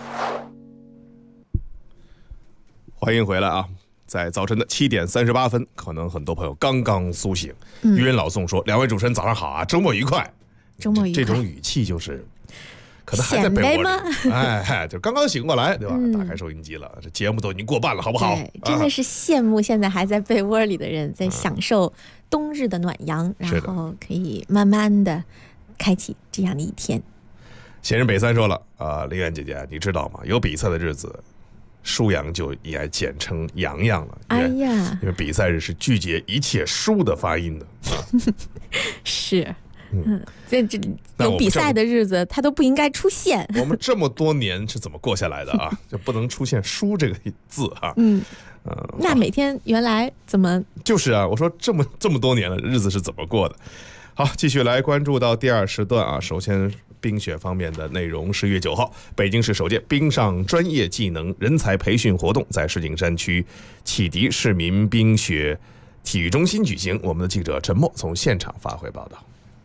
欢迎回来啊！在早晨的7点38分，可能很多朋友刚刚苏醒。于人老宋说：“两位主持人早上好啊，周末愉快。” 周末愉快， 这种语气就是可能还在被窝里，哎，就刚刚醒过来，对吧？打开收音机了，这节目都已经过半了，好不好？ 真的是羡慕现在还在被窝里的人，在享受冬日的暖阳，然后可以慢慢的开启这样的一天。 闲人北三说了林媛姐姐，你知道吗？有比赛的日子，输阳就应该简称阳阳了。 哎呀， 因为比赛日是拒绝一切输的发音的。 是， 这有比赛的日子，他都不应该出现。 我们这么多年是怎么过下来的啊？就不能出现输这个字啊？ 那每天原来怎么？ 就是啊，我说这么多年了，日子是怎么过的？好，继续来关注到第2时段啊。首先，冰雪方面的内容，10月9号，北京市首届冰上专业技能人才培训活动在石景山区启迪市民冰雪体育中心举行。我们的记者陈默从现场发回报道。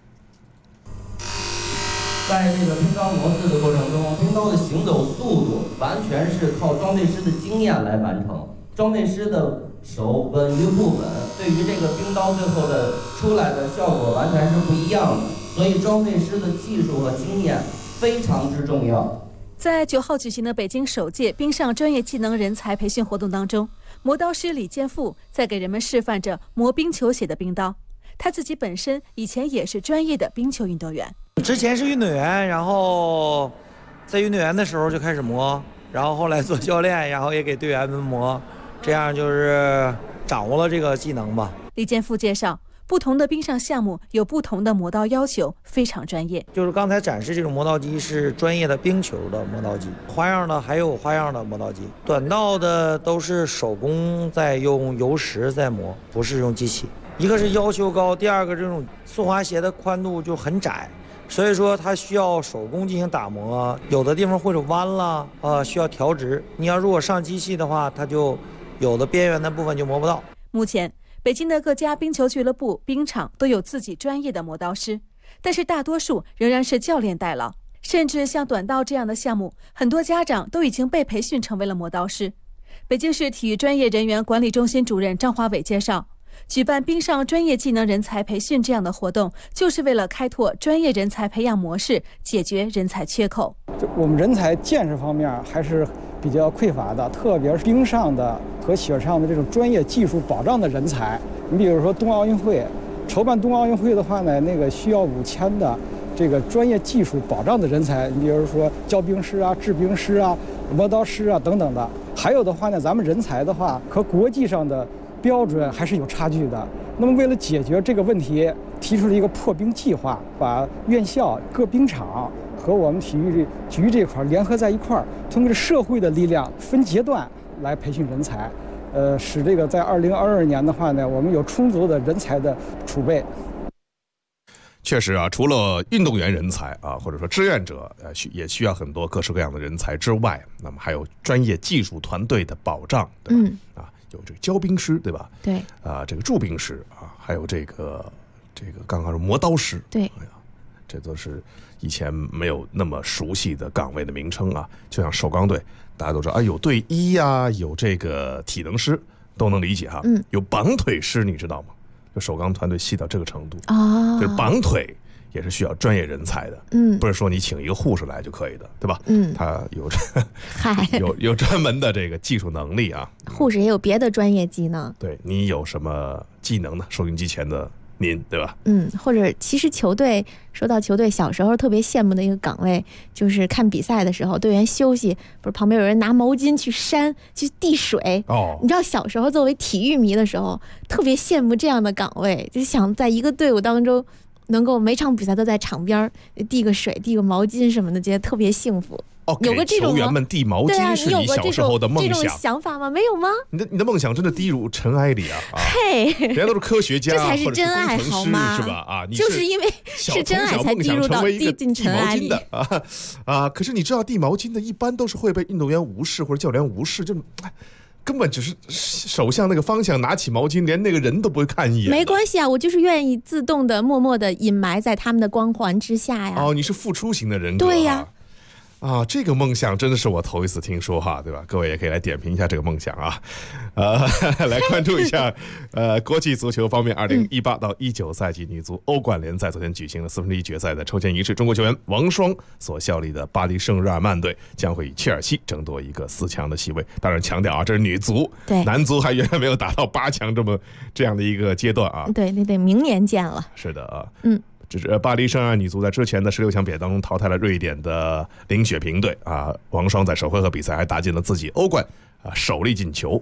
在这个冰刀模式的过程中，冰刀的行走速度完全是靠装备师的经验来完成。装备师的手稳与不稳，对于这个冰刀最后的出来的效果完全是不一样的。所以装备师的技术和经验非常之重要。 在9号举行的北京首届冰上专业技能人才培训活动当中，磨刀师李建富在给人们示范着磨冰球鞋的冰刀。他自己本身以前也是专业的冰球运动员， 之前是运动员，然后在运动员的时候就开始磨，然后后来做教练，然后也给队员们磨，这样就是掌握了这个技能吧。 李建富介绍，不同的冰上项目有不同的磨刀要求，非常专业。 就是刚才展示这种磨刀机是专业的冰球的磨刀机，花样的还有花样的磨刀机，短道的都是手工在用油石在磨，不是用机器。一个是要求高，第二个这种速滑鞋的宽度就很窄，所以说它需要手工进行打磨，有的地方或者弯了需要调直。你要如果上机器的话，它就有的边缘的部分就磨不到。 目前北京的各家冰球俱乐部、冰场都有自己专业的磨刀师，但是大多数仍然是教练代劳，甚至像短道这样的项目，很多家长都已经被培训成为了磨刀师。北京市体育专业人员管理中心主任张华伟介绍，举办冰上专业技能人才培训这样的活动，就是为了开拓专业人才培养模式，解决人才缺口。 我们人才见识方面还是比较匮乏的，特别是冰上的和雪上的这种专业技术保障的人才。你比如说冬奥运会，筹办冬奥运会的话呢，那个需要5000的这个专业技术保障的人才，你比如说教冰师啊、制冰师啊、磨刀师啊等等的。还有的话呢，咱们人才的话和国际上的标准还是有差距的。那么为了解决这个问题，提出了一个破冰计划，把院校各冰场和我们体育局这块联合在一块儿，通过社会的力量分阶段来培训人才，使这个在2022年的话呢，我们有充足的人才的储备。 确实啊，除了运动员人才啊，或者说志愿者，也需要很多各式各样的人才之外，那么还有专业技术团队的保障，对吧？有这个教冰师，对吧？ 对。 这个驻冰师啊，还有这个刚刚说磨刀师， 对。 这都是以前没有那么熟悉的岗位的名称啊。就像首钢队，大家都知道啊，有队医呀，有这个体能师，都能理解哈。有绑腿师，你知道吗？就首钢团队细到这个程度啊，就是绑腿也是需要专业人才的，不是说你请一个护士来就可以的，对吧？他有专门的这个技术能力啊。 护士也有别的专业技能。 对，你有什么技能呢？收音机前的您，对吧？ 或者其实球队，说到球队，小时候特别羡慕的一个岗位，就是看比赛的时候，队员休息，不是旁边有人拿毛巾去去递水。你知道小时候作为体育迷的时候，特别羡慕这样的岗位，就想在一个队伍当中，能够每场比赛都在场边递个水、递个毛巾什么的，觉得特别幸福。 有个这种球员们递毛巾是你小时候的梦想？ 这种想法吗？没有吗？ 你的梦想真的低入尘埃里啊！ 嘿， 人家都是科学家， 这才是真爱好吗？ 是吧？啊，你就是因为是真爱才滴进尘埃里的啊！可是你知道递毛巾的一般都是会被运动员无视或者教练无视，就根本只是手向那个方向拿起毛巾，连那个人都不会看一眼。 没关系啊，我就是愿意自动的、默默的隐埋在他们的光环之下呀。 你是付出型的人格。 对呀。 这个梦想真的是我头一次听说哈，对吧？各位也可以来点评一下这个梦想啊。来关注一下国际足球方面，2018到19赛季女足欧冠联赛昨天举行了1/4决赛的抽签仪式，中国球员王霜所效力的巴黎圣日耳曼队将会与切尔西争夺一个4强的席位。当然强调啊，这是女足， 对， 男足还远远没有达到8强这样的一个阶段啊。 对，那得明年见了。 是的啊，这是巴黎圣日耳曼女足在之前的16强比赛当中淘汰了瑞典的林雪平队啊。王霜在首回合比赛还打进了自己欧冠首粒进球，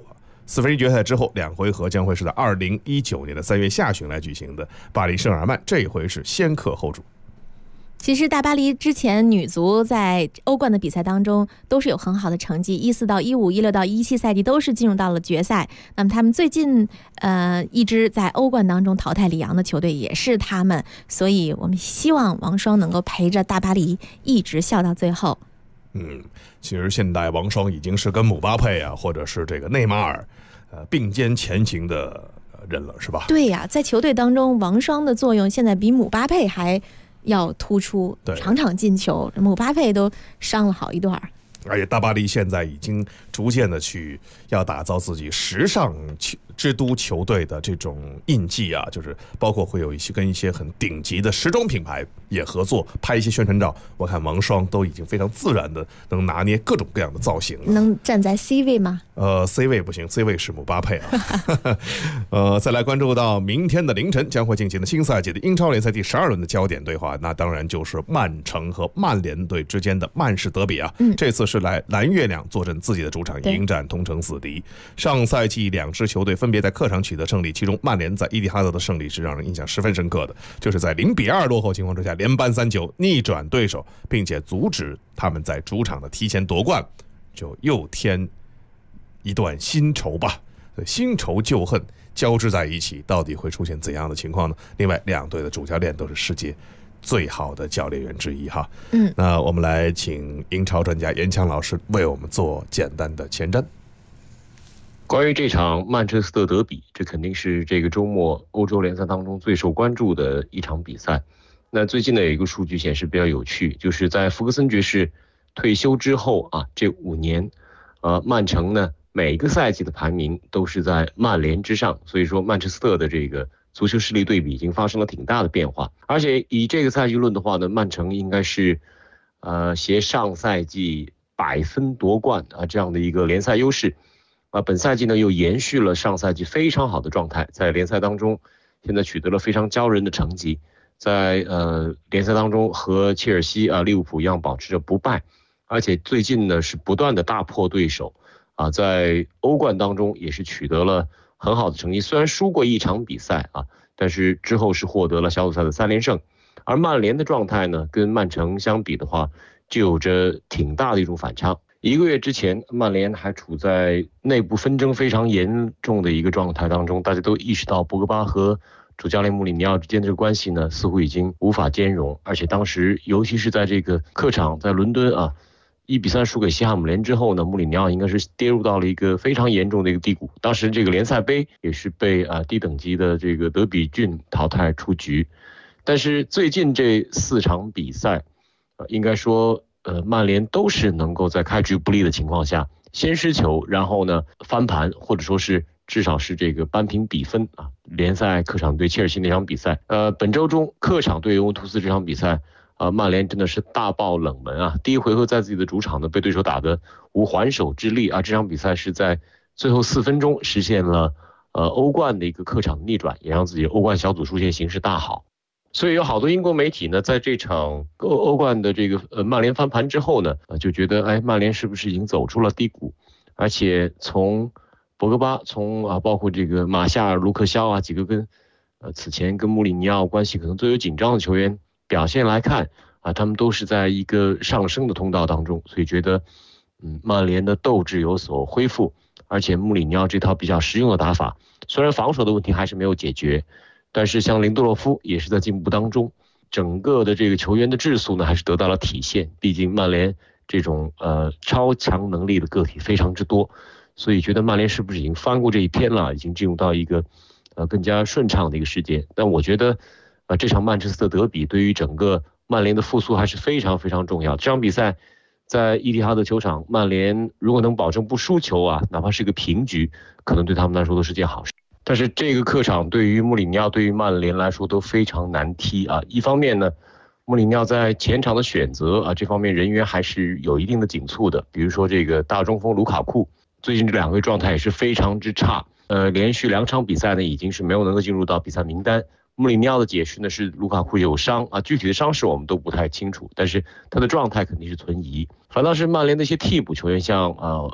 4分之一决赛之后2回合将会是在2019年的3月下旬来举行的。巴黎圣日耳曼这一回是先克后主。 其实大巴黎之前女足在欧冠的比赛当中都是有很好的成绩，14到15、16到17赛季都是进入到了决赛。那么他们最近一支在欧冠当中淘汰里昂的球队也是他们，所以我们希望王霜能够陪着大巴黎一直笑到最后。 其实现在王霜已经是跟姆巴佩啊，或者是这个内马尔并肩前行的人了，是吧？ 对呀，在球队当中王霜的作用现在比姆巴佩还要突出，场场进球，姆巴佩都伤了好一段。 而且大巴黎现在已经逐渐的去要打造自己时尚之都球队的这种印记啊，就是包括会有一些跟一些很顶级的时装品牌也合作拍一些宣传照。我看王霜都已经非常自然的能拿捏各种各样的造型了。 能站在 C 位吗 ？C 位不行， C 位是姆巴佩啊。再来关注到明天的凌晨将会进行的新赛季的英超联赛第12轮的焦点对话，那当然就是曼城和曼联队之间的曼市德比啊。这次是来蓝月亮坐镇自己的主场迎战同城死敌。上赛季2支球队分别在客场取得胜利，其中曼联在伊蒂哈德的胜利是让人印象十分深刻的，就是在0-2落后情况之下连扳3球逆转对手，并且阻止他们在主场的提前夺冠，就又添一段新仇吧。新仇旧恨交织在一起，到底会出现怎样的情况呢？另外两队的主教练都是世界最好的教练员之一哈。那我们来请英超专家严强老师为我们做简单的前瞻。 关于这场曼彻斯特德比，这肯定是这个周末欧洲联赛当中最受关注的一场比赛。那最近呢有一个数据显示比较有趣，就是在福格森爵士退休之后啊，这5年，曼城呢每个赛季的排名都是在曼联之上，所以说曼彻斯特的这个足球实力对比已经发生了挺大的变化。而且以这个赛季论的话呢，曼城应该是携上赛季100分夺冠啊这样的一个联赛优势。本赛季呢又延续了上赛季非常好的状态，在联赛当中现在取得了非常骄人的成绩，在联赛当中和切尔西利物浦一样保持着不败，而且最近呢是不断的大破对手啊，在欧冠当中也是取得了很好的成绩，虽然输过一场比赛啊，但是之后是获得了小组赛的3连胜。而曼联的状态呢跟曼城相比的话就有着挺大的一种反差。1个月之前曼联还处在内部纷争非常严重的一个状态当中，大家都意识到博格巴和主教练穆里尼奥之间的这个关系呢似乎已经无法兼容，而且当时尤其是在这个客场在伦敦啊1-3输给西汉姆联之后呢，穆里尼奥应该是跌入到了一个非常严重的一个低谷，当时这个联赛杯也是被低等级的这个德比郡淘汰出局。但是最近这4场比赛应该说曼联都是能够在开局不利的情况下先失球，然后呢翻盘，或者说是至少是这个扳平比分啊。联赛客场对切尔西那场比赛本周中客场对尤文图斯这场比赛曼联真的是大爆冷门啊！第1回合在自己的主场呢被对手打得无还手之力啊，这场比赛是在最后4分钟实现了欧冠的一个客场逆转，也让自己欧冠小组出线形势大好。所以有好多英国媒体呢在这场欧冠的这个曼联翻盘之后呢就觉得曼联是不是已经走出了低谷，而且从博格巴从包括这个马夏尔、卢克肖啊几个跟此前跟穆里尼奥关系可能最为紧张的球员表现来看他们都是在一个上升的通道当中，所以觉得曼联的斗志有所恢复，而且穆里尼奥这套比较实用的打法虽然防守的问题还是没有解决，但是像林德洛夫也是在进步当中，整个的这个球员的质素呢还是得到了体现，毕竟曼联这种超强能力的个体非常之多，所以觉得曼联是不是已经翻过这一篇了，已经进入到一个更加顺畅的一个时间。但我觉得这场曼彻斯特德比对于整个曼联的复苏还是非常非常重要。这场比赛在伊蒂哈德球场，曼联如果能保证不输球哪怕是一个平局，可能对他们来说都是件好事。但是这个客场对于穆里尼奥对于曼联来说都非常难踢一方面呢穆里尼奥在前场的选择这方面人员还是有一定的紧促的，比如说这个大中锋卢卡库最近这2个月状态也是非常之差，连续2场比赛呢已经是没有能够进入到比赛名单。穆里尼奥的解释呢是卢卡库有伤具体的伤势我们都不太清楚，但是他的状态肯定是存疑。反倒是曼联的一些替补球员，像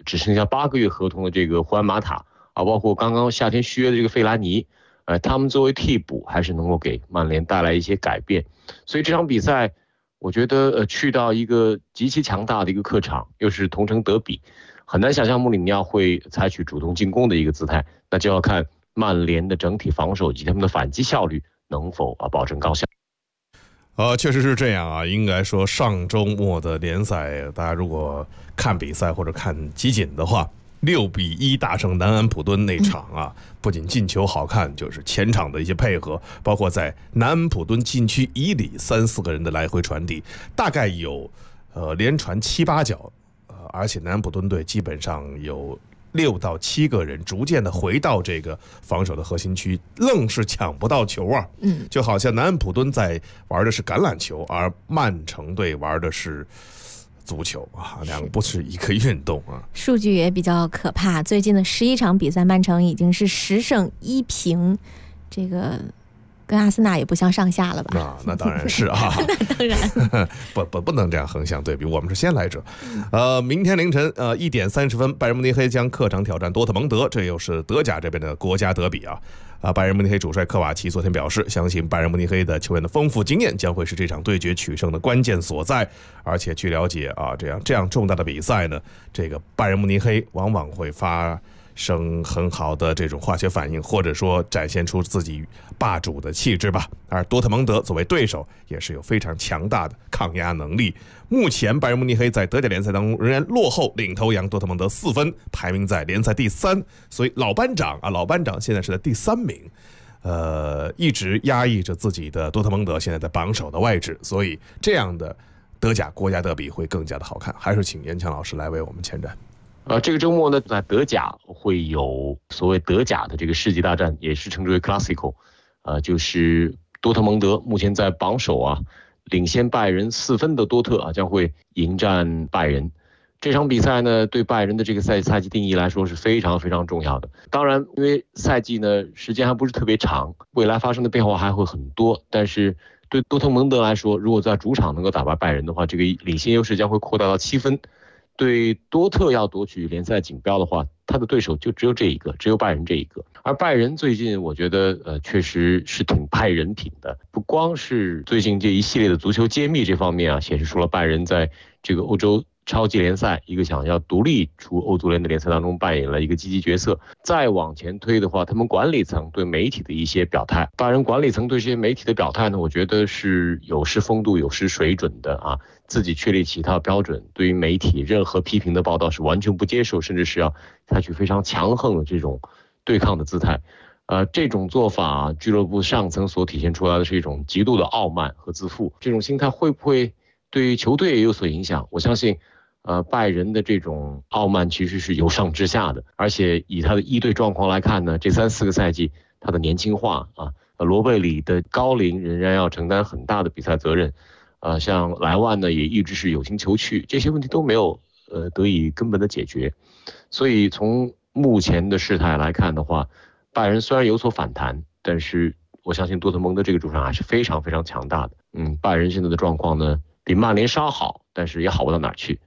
只剩下8个月合同的这个胡安马塔啊，包括刚刚夏天续约的这个费兰尼，他们作为替补还是能够给曼联带来一些改变。所以这场比赛，我觉得去到一个极其强大的一个客场，又是同城德比，很难想象穆里尼奥会采取主动进攻的一个姿态，那就要看曼联的整体防守以及他们的反击效率能否保证高效。 确实是这样啊。应该说上周末的联赛，大家如果看比赛或者看集锦的话，6-1大胜南安普敦那场啊，不仅进球好看，就是前场的一些配合，包括在南安普敦禁区以里3-4个人的来回传递，大概有连传7、8脚，而且南安普敦队基本上有6到7个人逐渐的回到这个防守的核心区，愣是抢不到球啊。就好像南安普敦在玩的是橄榄球，而曼城队玩的是足球啊，两个不是一个运动啊。 数据也比较可怕，最近的11场比赛，曼城已经是10胜1平，这个跟阿森纳也不相上下了吧？ 那当然是啊， 那当然不能这样横向对比，我们是先来者。明天凌晨1点30分，拜仁慕尼黑将客场挑战多特蒙德，这又是德甲这边的国家德比啊。拜仁慕尼黑主帅科瓦奇昨天表示，相信拜仁慕尼黑的球员的丰富经验将会是这场对决取胜的关键所在。而且据了解啊，这样重大的比赛呢，这个拜仁慕尼黑往往会发生很好的这种化学反应，或者说展现出自己霸主的气质吧。而多特蒙德作为对手，也是有非常强大的抗压能力。目前拜仁慕尼黑在德甲联赛当中仍然落后领头羊多特蒙德4分，排名在联赛第3，所以老班长现在是在第3名。一直压抑着自己的多特蒙德现在在榜首的位置，所以这样的德甲国家德比会更加的好看。还是请严强老师来为我们前瞻。 这个周末呢，在德甲会有所谓德甲的这个世纪大战，也是称之为 Classico， 就是多特蒙德目前在榜首啊，领先拜仁4分的多特啊，将会迎战拜仁。这场比赛呢，对拜仁的这个赛季定义来说是非常非常重要的。当然，因为赛季呢时间还不是特别长，未来发生的变化还会很多。但是对多特蒙德来说，如果在主场能够打败拜仁的话，这个领先优势将会扩大到7分。对多特要夺取联赛锦标的话，他的对手就只有这一个，只有拜仁这一个。而拜仁最近我觉得确实是挺派人品的，不光是最近这一系列的足球揭秘这方面啊，显示出了拜仁在这个欧洲超级联赛一个想要独立出欧足联的联赛当中扮演了一个积极角色。再往前推的话，他们管理层对媒体的一些表态，拜仁管理层对这些媒体的表态呢，我觉得是有失风度有失水准的啊，自己确立起一套标准，对于媒体任何批评的报道是完全不接受，甚至是要采取非常强横的这种对抗的姿态。这种做法俱乐部上层所体现出来的是一种极度的傲慢和自负，这种心态会不会对球队也有所影响？我相信拜仁的这种傲慢其实是由上至下的，而且以他的一队状况来看呢，这3-4个赛季他的年轻化啊，罗贝里的高龄仍然要承担很大的比赛责任，像莱万呢也一直是有心求去，这些问题都没有得以根本的解决。所以从目前的事态来看的话，拜仁虽然有所反弹，但是我相信多特蒙德这个主场还是非常非常强大的。拜仁现在的状况呢比曼联稍好，但是也好不到哪儿去。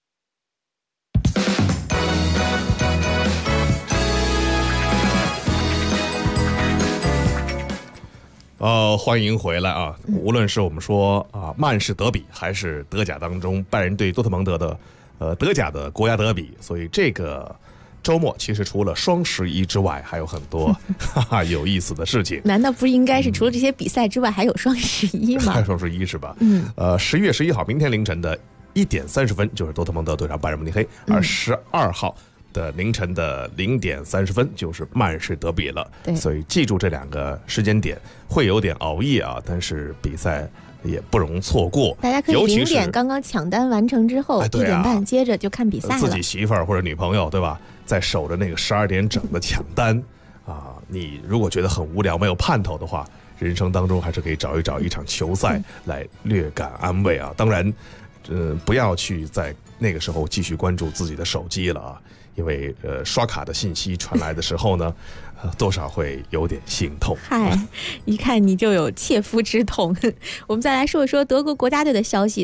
欢迎回来啊！无论是我们说曼市德比，还是德甲当中拜仁对多特蒙德的德甲的国家德比，所以这个周末其实除了双11之外，还有很多有意思的事情。 难道不应该是除了这些比赛之外，还有双11吗？ 还有双11是吧？10月11号，明天凌晨的1点30分，就是多特蒙德对上拜仁慕尼黑，而12号的凌晨的0点30分就是曼市德比了。所以记住这2个时间点，会有点熬夜啊，但是比赛也不容错过。 大家可以0点刚刚抢单完成之后，1点半接着就看比赛了。 自己媳妇儿或者女朋友对吧，在守着那个12点整的抢单啊，你如果觉得很无聊没有盼头的话，人生当中还是可以找一场球赛来略感安慰啊。当然不要去在那个时候继续关注自己的手机了啊，因为刷卡的信息传来的时候呢，多少会有点心痛。 一看你就有切肤之痛。我们再来说一说德国国家队的消息，在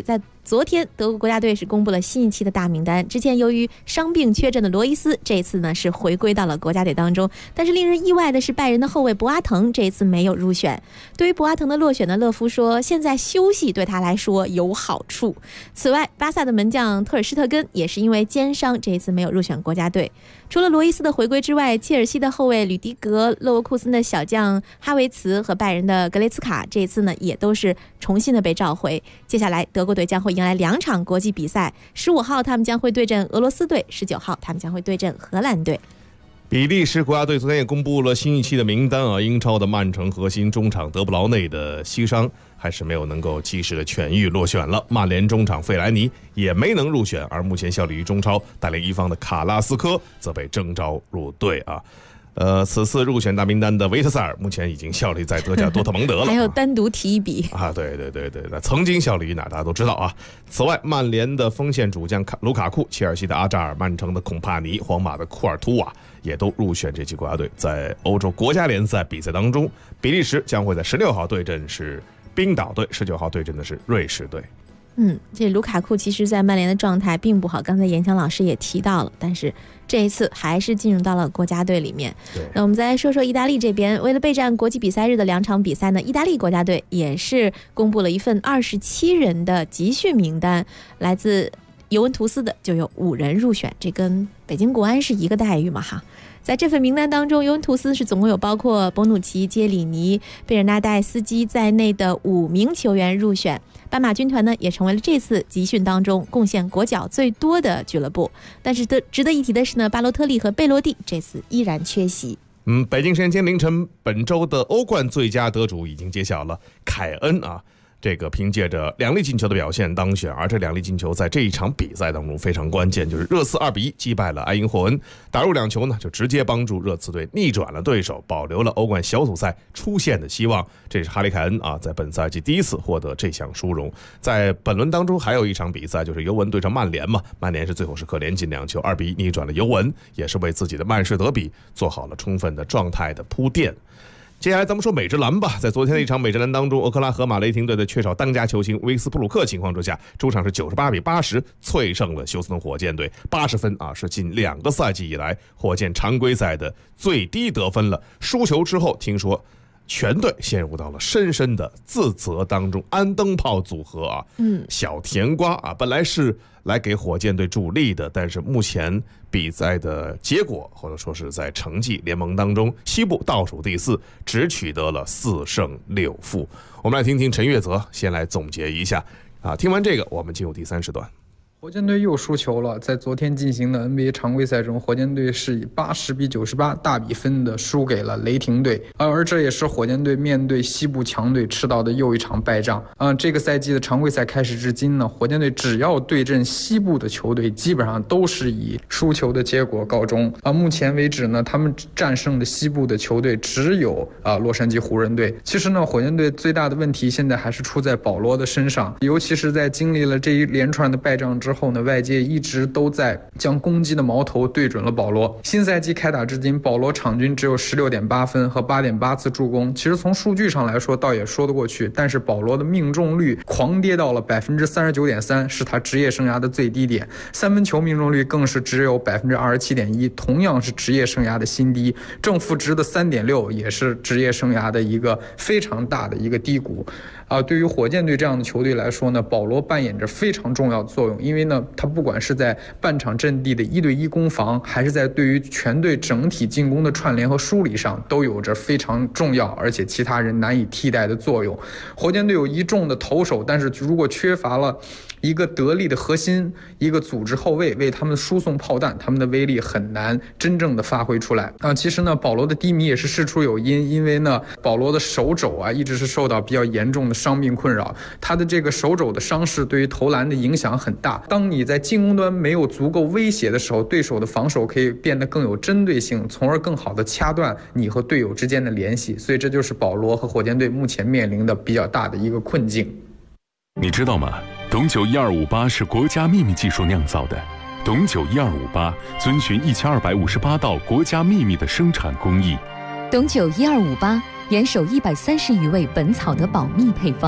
昨天德国国家队是公布了新一期的大名单，之前由于伤病缺阵的罗伊斯这一次呢是回归到了国家队当中，但是令人意外的是拜仁的后卫博阿滕这一次没有入选。对于博阿滕的落选呢，勒夫说现在休息对他来说有好处。此外，巴萨的门将特尔施特根也是因为肩伤这一次没有入选国家队。除了罗伊斯的回归之外，切尔西的后卫吕迪格、勒沃库森的小将哈维茨和拜仁的格雷茨卡这一次呢也都是重新的被召回。接下来德国队将会迎来2场国际比赛，15号他们将会对阵俄罗斯队，19号他们将会对阵荷兰队。 比利时国家队昨天也公布了新一期的名单啊，英超的曼城核心中场德布劳内的膝伤还是没有能够及时的痊愈，落选了。曼联中场费莱尼也没能入选，而目前效力于中超带领一方的卡拉斯科则被征召入队啊。此次入选大名单的维特塞尔目前已经效力在德甲多特蒙德了， 还有单独提一笔啊，对，那曾经效力于哪大家都知道啊。此外，曼联的锋线主将卢卡库、切尔西的阿扎尔、曼城的孔帕尼、皇马的库尔图瓦也都入选这期国家队。在欧洲国家联赛比赛当中，比利时将会在16号对阵是冰岛队，19号对阵的是瑞士队。 这卢卡库其实在曼联的状态并不好，刚才严强老师也提到了，但是这一次还是进入到了国家队里面。那我们再来说说意大利这边，为了备战国际比赛日的2场比赛呢，意大利国家队也是公布了一份27人的集训名单，来自尤文图斯的就有5人入选，这跟北京国安是一个待遇嘛哈。在这份名单当中，尤文图斯是总共有包括博努奇、杰里尼、贝尔纳代斯基在内的5名球员入选。斑马军团呢也成为了这次集训当中贡献国脚最多的俱乐部，但是值得一提的是呢，巴洛特利和贝洛蒂这次依然缺席。 北京时间今天凌晨，本周的欧冠最佳得主已经揭晓了，凯恩啊，这个凭借着2粒进球的表现当选，而这2粒进球在这一场比赛当中非常关键，就是热刺2-1击败了埃因霍恩，打入2球呢，就直接帮助热刺队逆转了对手，保留了欧冠小组赛出线的希望。这是哈里凯恩啊，在本赛季第一次获得这项殊荣。在本轮当中还有一场比赛，就是尤文对上曼联嘛，曼联是最后时刻连进2球，2-1逆转了尤文，也是为自己的曼市德比做好了充分的状态的铺垫。接下来咱们说美职篮吧，在昨天的一场美职篮当中，俄克拉荷马雷霆队的缺少当家球星威斯布鲁克情况之下，主场是98-80脆胜了休斯顿火箭队，80分啊，是近2个赛季以来火箭常规赛的最低得分了。输球之后，听说全队陷入到了深深的自责当中，安灯泡组合啊，小甜瓜啊，本来是来给火箭队助力的，但是目前比赛的结果或者说是在成绩联盟当中，西部倒数第4，只取得了4胜6负。我们来听听陈月泽先来总结一下啊。听完这个，我们进入第3时段。 火箭队又输球了，在昨天进行的 NBA 常规赛中，火箭队是以80-98大比分的输给了雷霆队，而这也是火箭队面对西部强队吃到的又一场败仗。这个赛季的常规赛开始至今呢，火箭队只要对阵西部的球队，基本上都是以输球的结果告终。目前为止呢，他们战胜的西部的球队只有洛杉矶湖人队。其实呢，火箭队最大的问题现在还是出在保罗的身上，尤其是在经历了这一连串的败仗之后呢，外界一直都在将攻击的矛头对准了保罗。新赛季开打至今，保罗场均只有16.8分和8.8次助攻，其实从数据上来说倒也说得过去，但是保罗的命中率狂跌到了39.3%，是他职业生涯的最低点，三分球命中率更是只有27.1%，同样是职业生涯的新低，正负值的3.6也是职业生涯的一个非常大的一个低谷。对于火箭队这样的球队来说呢，保罗扮演着非常重要的作用，因为呢，他不管是在半场阵地的1对1攻防，还是在对于全队整体进攻的串联和梳理上，都有着非常重要而且其他人难以替代的作用。火箭队有一众的投手，但是如果缺乏了一个得力的核心，一个组织后卫为他们输送炮弹，他们的威力很难真正的发挥出来。其实呢，保罗的低迷也是事出有因，因为呢，保罗的手肘一直是受到比较严重的伤病困扰，他的这个手肘的伤势对于投篮的影响很大。当你在进攻端没有足够威胁的时候，对手的防守可以变得更有针对性，从而更好的掐断你和队友之间的联系。所以这就是保罗和火箭队目前面临的比较大的一个困境。 你知道吗？董酒1258是国家秘密技术酿造的。董酒1258遵循1258道国家秘密的生产工艺。 董酒1258严守130余味本草的保密配方，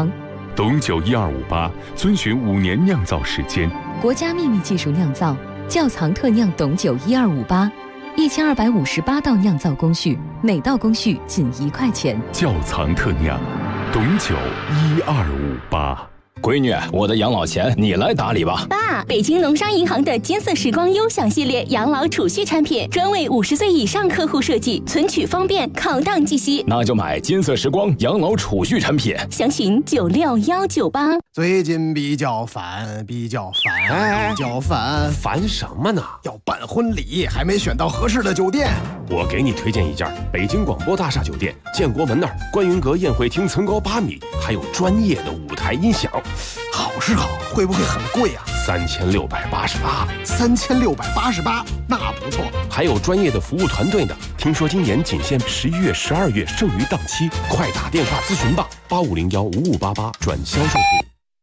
董酒1258遵循5年酿造时间， 国家秘密技术酿造，窖藏特酿董酒1258，1258道酿造工序，每道工序仅1块钱。 窖藏特酿，董酒1258。 闺女，我的养老钱你来打理吧。 爸，北京农商银行的金色时光优享系列养老储蓄产品，专为50岁以上客户设计，存取方便，抗荡计息。 那就买金色时光养老储蓄产品， 详询96198。 最近比较烦， 烦什么呢？ 要办婚礼，还没选到合适的酒店。 我给你推荐一家北京广播大厦酒店，建国门那儿观云阁宴会厅层高8米，还有专业的舞台音响。 好是好，会不会很贵啊 ？3688， 那不错。 还有专业的服务团队呢。听说今年仅限11月、12月剩余档期，快打电话咨询吧，85015588转销售部。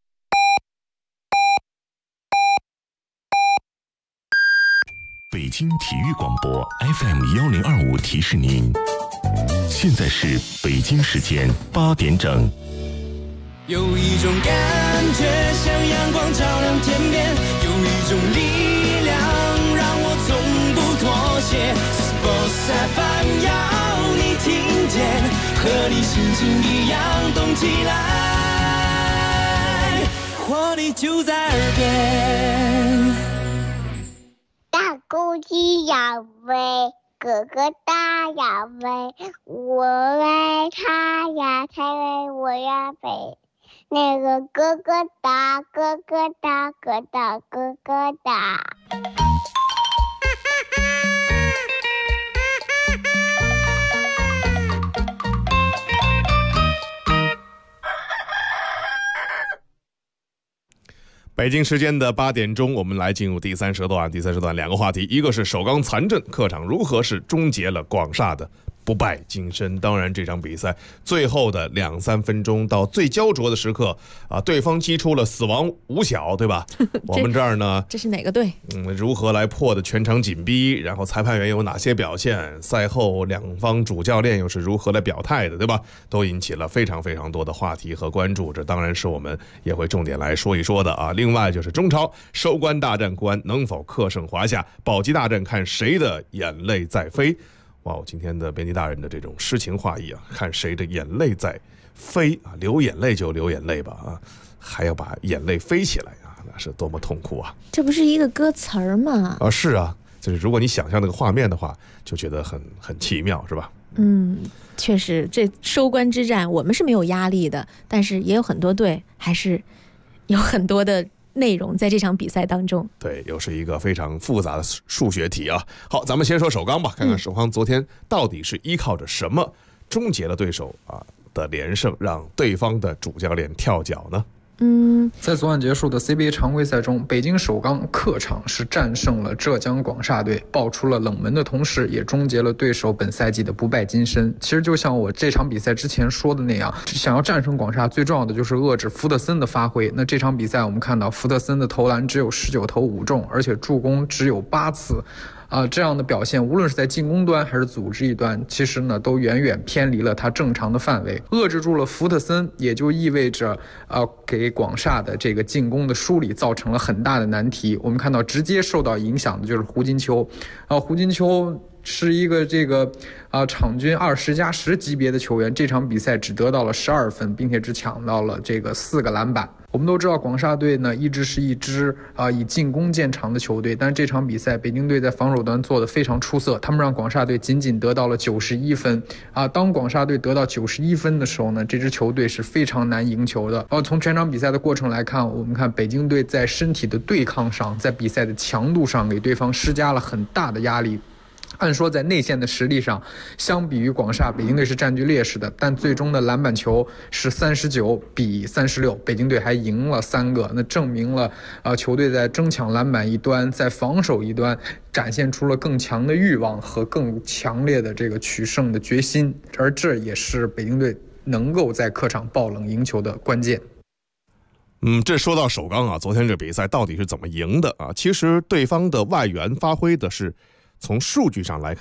北京体育广播 FM1025提示您，现在是北京时间8点整。 有一种感觉像阳光照亮天边，有一种力量让我从不妥协。Sports FM 要你听见，和你心情一样动起来，活力就在耳边。 大公鸡要飞，哥哥大要飞，我爱他呀，他为我要飞。那个哥哥大，哥哥大，哥大，哥哥大。 北京时间的8点钟，我们来进入第三时段。第三时段2个话题，一个是首钢残阵客场如何是终结了广厦的不败金身。当然，这场比赛最后的2-3分钟到最焦灼的时刻啊，对方击出了死亡五小，对吧？我们这儿呢， 这是哪个队？ 如何来破的全场紧逼？然后裁判员有哪些表现？赛后两方主教练又是如何来表态的，对吧？都引起了非常非常多的话题和关注。这当然是我们也会重点来说一说的啊。另外就是中超收官大战，国安能否客胜华夏？保级大战，看谁的眼泪在飞。哇，今天的编辑大人的这种诗情画意啊，看谁的眼泪在飞啊，流眼泪就流眼泪吧啊，还要把眼泪飞起来啊，那是多么痛苦啊！ 这不是一个歌词儿吗？ 啊，是啊，就是如果你想象那个画面的话，就觉得很奇妙，是吧？ 确实，这收官之战我们是没有压力的，但是也有很多队还是有很多的内容在这场比赛当中。 对，又是一个非常复杂的数学题啊。好，咱们先说首钢吧，看看首钢昨天到底是依靠着什么终结了对手的连胜，让对方的主教练跳脚呢？ 在昨晚结束的 CBA 常规赛中，北京首钢客场是战胜了浙江广厦队，爆出了冷门的同时，也终结了对手本赛季的不败金身。其实就像我这场比赛之前说的那样，想要战胜广厦，最重要的就是遏制福特森的发挥。那这场比赛我们看到福特森的投篮只有19投5中，而且助攻只有8次。这样的表现，无论是在进攻端还是组织一端，其实呢都远远偏离了他正常的范围。遏制住了福特森，也就意味着给广厦的这个进攻的梳理造成了很大的难题。我们看到直接受到影响的就是胡金秋，胡金秋是一个场均20+10级别的球员，这场比赛只得到了12分，并且只抢到了4个篮板。我们都知道广厦队呢一直是一支以进攻见长的球队，但是这场比赛北京队在防守端做得非常出色，他们让广厦队仅仅得到了91分当广厦队得到91分的时候呢，这支球队是非常难赢球的。从全场比赛的过程来看，我们看北京队在身体的对抗上，在比赛的强度上给对方施加了很大的压力。按说在内线的实力上，相比于广厦，北京队是占据劣势的，但最终的篮板球是39比36，北京队还赢了3个，那证明了球队在争抢篮板一端，在防守一端展现出了更强的欲望和更强烈的这个取胜的决心，而这也是北京队能够在客场爆冷赢球的关键。 这说到首钢昨天这比赛到底是怎么赢的其实对方的外援发挥的是从数据上来看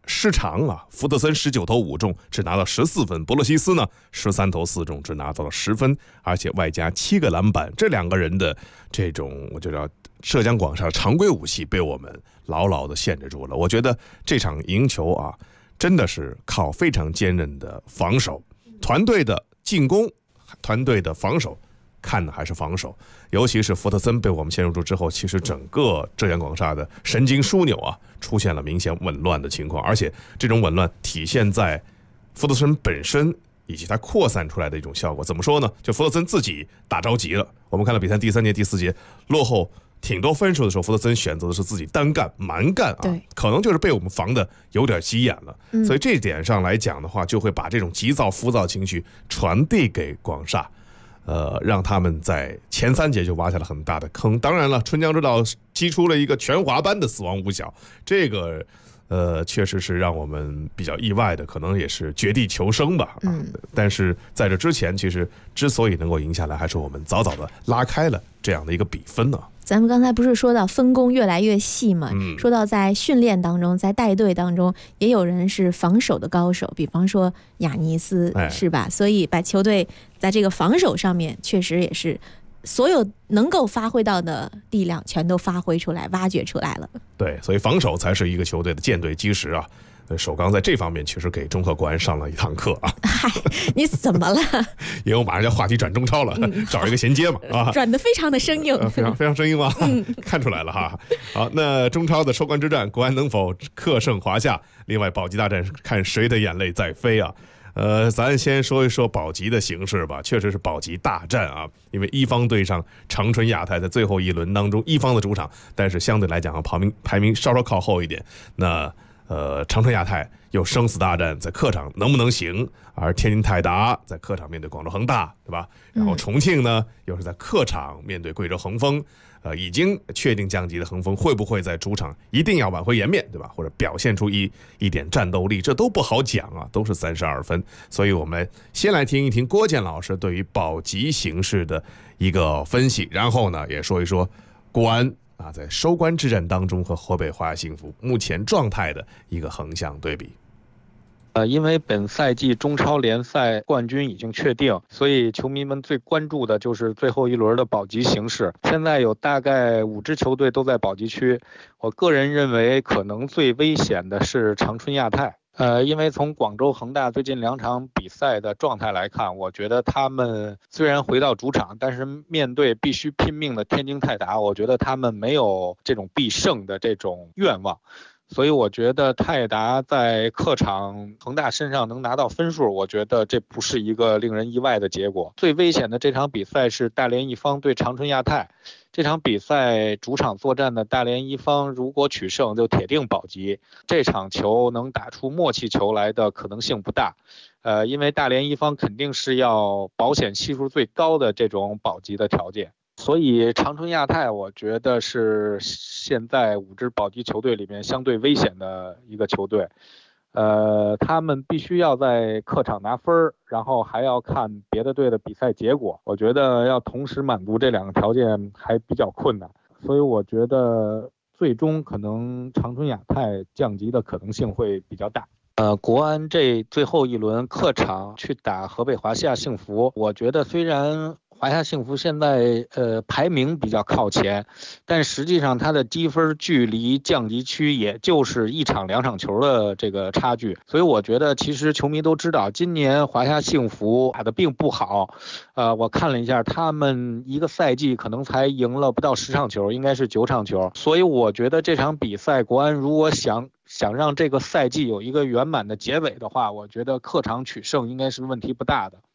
失常啊，福特森19投5中，只拿到14分；博洛西斯呢13投4中，只拿到了10分，而且外加7个篮板。这2个人的这种，我觉得浙江广厦常规武器被我们牢牢的限制住了。我觉得这场赢球啊，真的是靠非常坚韧的防守，团队的进攻，团队的防守。看的还是防守，尤其是福特森被我们陷入住之后，其实整个浙江广厦的神经枢纽啊出现了明显紊乱的情况，而且这种紊乱体现在福特森本身以及它扩散出来的一种效果。怎么说呢？就福特森自己打着急了。我们看到比赛第3节、第4节落后挺多分数的时候，福特森选择的是自己单干、蛮干啊，可能就是被我们防的有点急眼了。所以这点上来讲的话，就会把这种急躁、浮躁情绪传递给广厦。让他们在前3节就挖下了很大的坑。当然了，春江之岛击出了一个全华班的死亡五小，这个确实是让我们比较意外的，可能也是绝地求生吧。但是在这之前，其实之所以能够赢下来，还是我们早早的拉开了这样的一个比分呢。 咱们刚才不是说到分工越来越细嘛？说到在训练当中，在带队当中，也有人是防守的高手，比方说亚尼斯，是吧？所以把球队在这个防守上面，确实也是所有能够发挥到的力量全都发挥出来、挖掘出来了。对，所以防守才是一个球队的舰队基石啊。首钢在这方面其实给中赫国安上了一堂课啊！嗨， 你怎么了？ 因为我马上要话题转中超了，找一个衔接嘛，啊， 转得非常的生硬， 非常生硬吗？看出来了哈。好，那中超的收官之战，国安能否客胜华夏？另外，保级大战看谁的眼泪在飞啊？咱先说一说保级的形势吧，确实是保级大战啊，因为一方对上长春亚泰，在最后一轮当中，一方的主场，但是相对来讲啊，排名稍稍靠后一点。那长春亚泰有生死大战，在客场能不能行？而天津泰达在客场面对广州恒大，对吧？然后重庆呢，又是在客场面对贵州恒丰。已经确定降级的恒丰会不会在主场一定要挽回颜面，对吧？或者表现出一点战斗力，这都不好讲啊，都是32分。所以我们先来听一听郭健老师对于保级形势的一个分析，然后呢，也说一说国安啊在收官之战当中和河北华夏幸福目前状态的一个横向对比。 因为本赛季中超联赛冠军已经确定，所以球迷们最关注的就是最后一轮的保级形势。现在有大概5支球队都在保级区，我个人认为可能最危险的是长春亚泰。因为从广州恒大最近2场比赛的状态来看，我觉得他们虽然回到主场，但是面对必须拼命的天津泰达，我觉得他们没有这种必胜的这种愿望。所以我觉得泰达在客场恒大身上能拿到分数，我觉得这不是一个令人意外的结果。最危险的这场比赛是大连一方对长春亚泰，这场比赛主场作战的大连一方如果取胜就铁定保级，这场球能打出默契球来的可能性不大。因为大连一方肯定是要保险系数最高的这种保级的条件。所以长春亚泰我觉得是现在5支保级球队里面相对危险的一个球队。他们必须要在客场拿分，然后还要看别的队的比赛结果，我觉得要同时满足这2个条件还比较困难，所以我觉得最终可能长春亚泰降级的可能性会比较大。国安这最后一轮客场去打河北华夏幸福，我觉得虽然华夏幸福现在排名比较靠前，但实际上它的积分距离降级区也就是1场2场球的这个差距，所以我觉得其实球迷都知道今年华夏幸福打得并不好。我看了一下，他们一个赛季可能才赢了不到10场球，应该是9场球，所以我觉得这场比赛国安如果想让这个赛季有一个圆满的结尾的话，我觉得客场取胜应该是问题不大的。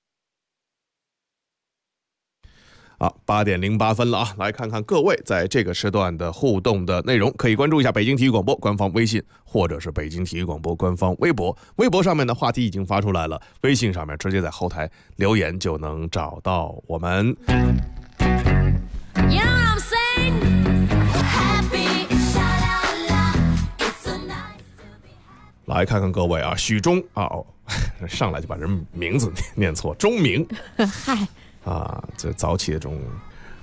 好，8点08分了啊！来看看各位在这个时段的互动的内容，可以关注一下北京体育广播官方微信，或者是北京体育广播官方微博。微博上面的话题已经发出来了，微信上面直接在后台留言就能找到我们。来看看各位啊，许忠啊，上来就把人名字念错，钟明。 嗨。 啊，这早起这种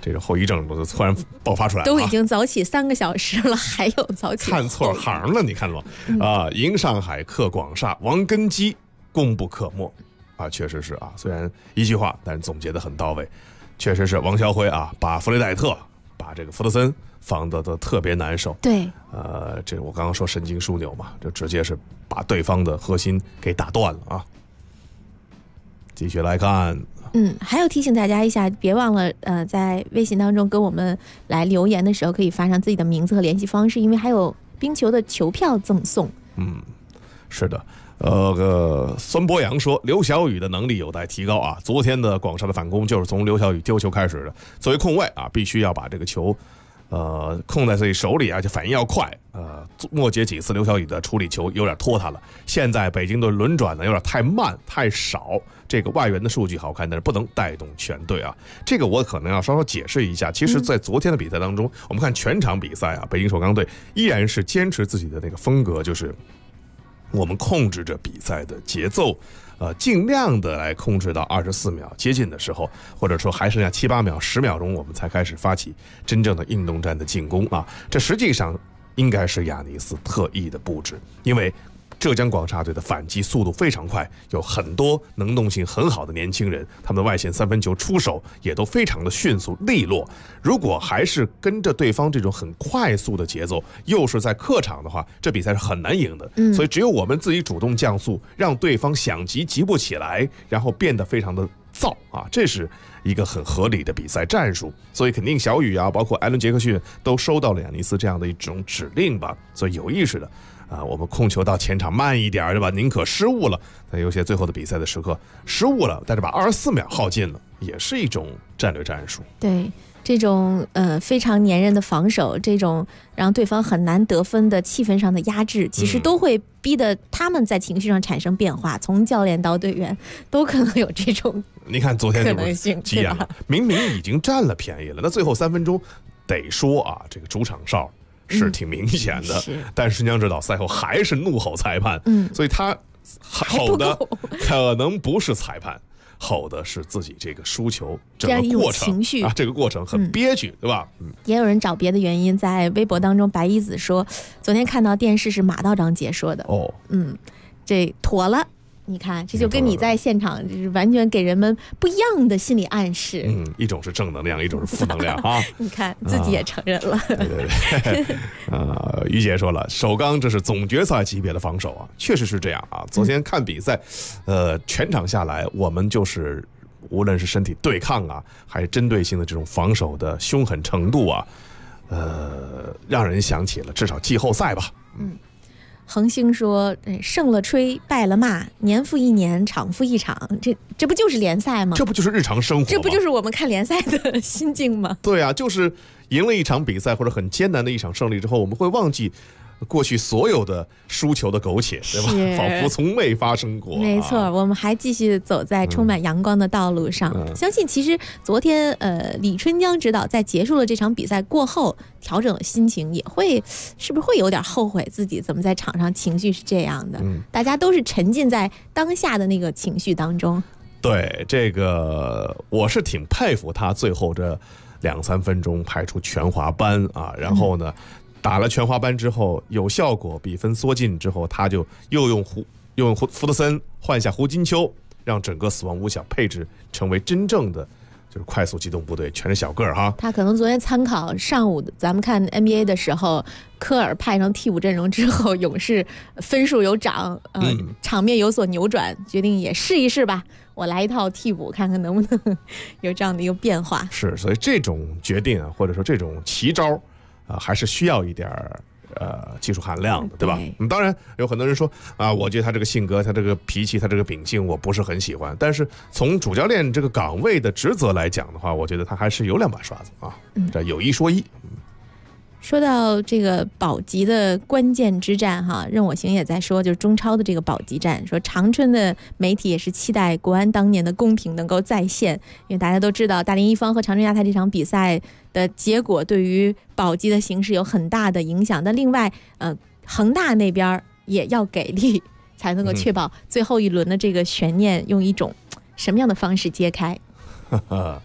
这个后遗症都突然爆发出来了， 都已经早起3个小时了，还有早起看错行了，你看了啊？迎上海克广厦，王根基功不可没啊，确实是啊。虽然一句话，但是总结得很到位，确实是王晓辉啊，把弗雷戴特、把这个福德森防得特别难受。 对， 这我刚刚说神经枢纽嘛，就直接是把对方的核心给打断了啊。继续来看。 还有提醒大家一下，别忘了在微信当中跟我们来留言的时候，可以发上自己的名字和联系方式，因为还有冰球的球票赠送。 是的。孙博洋说，刘晓宇的能力有待提高啊。昨天的广厦的反攻就是从刘晓宇丢球开始的。作为控卫啊，必须要把这个球控在自己手里啊，就反应要快。末节几次刘晓宇的处理球有点拖沓了。现在北京队轮转呢有点太慢太少，这个外援的数据好看，但是不能带动全队啊。这个我可能要稍稍解释一下。其实在昨天的比赛当中，我们看全场比赛啊，北京首钢队依然是坚持自己的那个风格，就是我们控制着比赛的节奏，尽量的来控制到24秒接近的时候，或者说还剩下7、8秒、10秒钟，我们才开始发起真正的运动战的进攻啊。这实际上应该是亚尼斯特意的布置，因为浙江广厦队的反击速度非常快，有很多能动性很好的年轻人，他们的外线3分球出手也都非常的迅速利落。如果还是跟着对方这种很快速的节奏，又是在客场的话，这比赛是很难赢的。所以只有我们自己主动降速，让对方想急急不起来，然后变得非常的躁啊，这是一个很合理的比赛战术。所以肯定小雨啊，包括艾伦·杰克逊都收到了亚尼斯这样的一种指令吧，所以有意识的我们控球到前场慢一点，对吧？宁可失误了，在有些最后的比赛的时刻失误了，但是把24秒耗尽了，也是一种战略战术。 对，这种非常粘人的防守，这种让对方很难得分的气氛上的压制，其实都会逼得他们在情绪上产生变化，从教练到队员都可能有这种你看昨天可能性， 急眼了，明明已经占了便宜了，那最后3分钟得说啊，这个主场哨是挺明显的，但是新疆之岛赛后还是怒吼裁判，所以他吼的可能不是裁判，吼的是自己这个输球整个过程情绪啊，这个过程很憋屈，对吧？ 也有人找别的原因，在微博当中，白衣子说，昨天看到电视是马道长解说的，这妥了。你看，这就跟你在现场就是完全给人们不一样的心理暗示。 一种是正能量，一种是负能量啊。 你看自己也承认了。 对。于姐说了，首钢这是总决赛级别的防守啊，确实是这样啊。昨天看比赛，全场下来，我们就是无论是身体对抗啊，还是针对性的这种防守的凶狠程度啊，让人想起了至少季后赛吧。 恒星说，胜了吹，败了骂，年复一年，场复一场，这不就是联赛吗？ 这不就是日常生活吗？ 这不就是我们看联赛的心境吗？ 对啊，就是赢了一场比赛或者很艰难的一场胜利之后，我们会忘记过去所有的输球的苟且，对吧？仿佛从未发生过。 没错，我们还继续走在充满阳光的道路上。相信其实昨天李春江指导在结束了这场比赛过后，调整了心情，也会是不是会有点后悔自己怎么在场上情绪是这样的？大家都是沉浸在当下的那个情绪当中。 对，这个我是挺佩服他最后这2、3分钟派出全华班啊，然后呢。打了全华班之后有效果，比分缩进之后，他就又用福德森换下胡金秋，让整个死亡五小配置成为真正的就是快速机动部队，全是小个儿哈。 他可能昨天参考上午咱们看 NBA 的时候，科尔派上替补阵容之后，勇士分数有涨，场面有所扭转，决定也试一试吧。我来一套替补，看看能不能有这样的一个变化。 是，所以这种决定啊，或者说这种奇招。还是需要一点技术含量的，对吧？当然有很多人说啊，我觉得他这个性格、他这个脾气、他这个秉性，我不是很喜欢。但是从主教练这个岗位的职责来讲的话，我觉得他还是有2把刷子啊。这有一说一。 说到这个保级的关键之战哈，任我行也在说，就是中超的这个保级战，说长春的媒体也是期待国安当年的公平能够再现，因为大家都知道大连一方和长春亚泰这场比赛的结果对于保级的形势有很大的影响。但另外恒大那边也要给力，才能够确保最后一轮的这个悬念用一种什么样的方式揭开。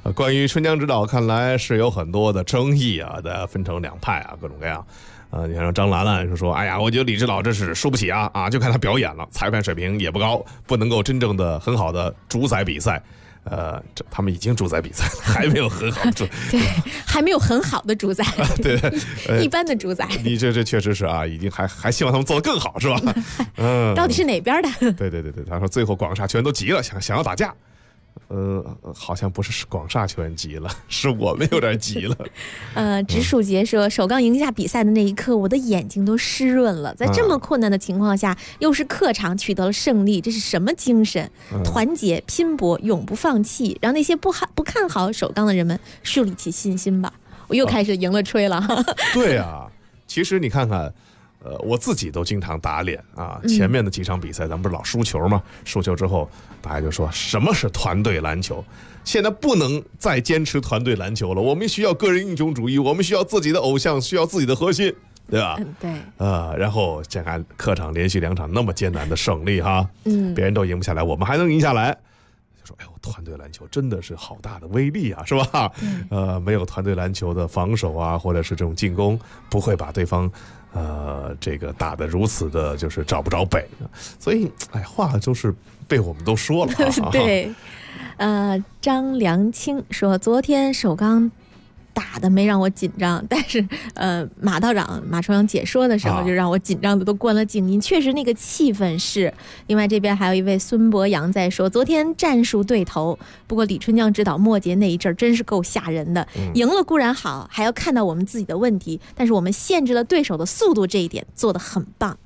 关于春江指导，看来是有很多的争议啊，大家分成两派啊，各种各样。你看张兰兰说，哎呀，我觉得李指导这是输不起啊，就看他表演了，裁判水平也不高，不能够真正的很好的主宰比赛。他们已经主宰比赛，还没有很好的主， 对，还没有很好的主宰， 对， 一般的主宰。 你这确实是啊，已经还希望他们做得更好，是吧？ 到底是哪边的？ 对，他说最后广厦球员都急了，想要打架。好像不是广厦球员急了，是我们有点急了。 直树杰说，首钢赢下比赛的那一刻，我的眼睛都湿润了。在这么困难的情况下，又是客场取得了胜利，这是什么精神？团结、拼搏，永不放弃，让那些不看好首钢的人们树立起信心吧。我又开始赢了吹了。 对啊，其实你看看。我自己都经常打脸啊！前面的几场比赛，咱们不是老输球吗？输球之后，大家就说什么是团队篮球？现在不能再坚持团队篮球了，我们需要个人英雄主义，我们需要自己的偶像，需要自己的核心，对吧？ 对。 然后再看客场连续2场那么艰难的胜利哈，别人都赢不下来，我们还能赢下来，就说哎呦，团队篮球真的是好大的威力啊，是吧？没有团队篮球的防守啊，或者是这种进攻，不会把对方。这个打得如此的，就是找不着北，所以话就是被我们都说了。 对，张良清说，昨天首钢打的没让我紧张，但是马道长马重阳解说的时候就让我紧张的都关了静音，确实那个气氛是。另外这边还有一位孙博洋在说，昨天战术对头，不过李春江指导末节那一阵真是够吓人的，赢了固然好，还要看到我们自己的问题，但是我们限制了对手的速度，这一点做得很棒。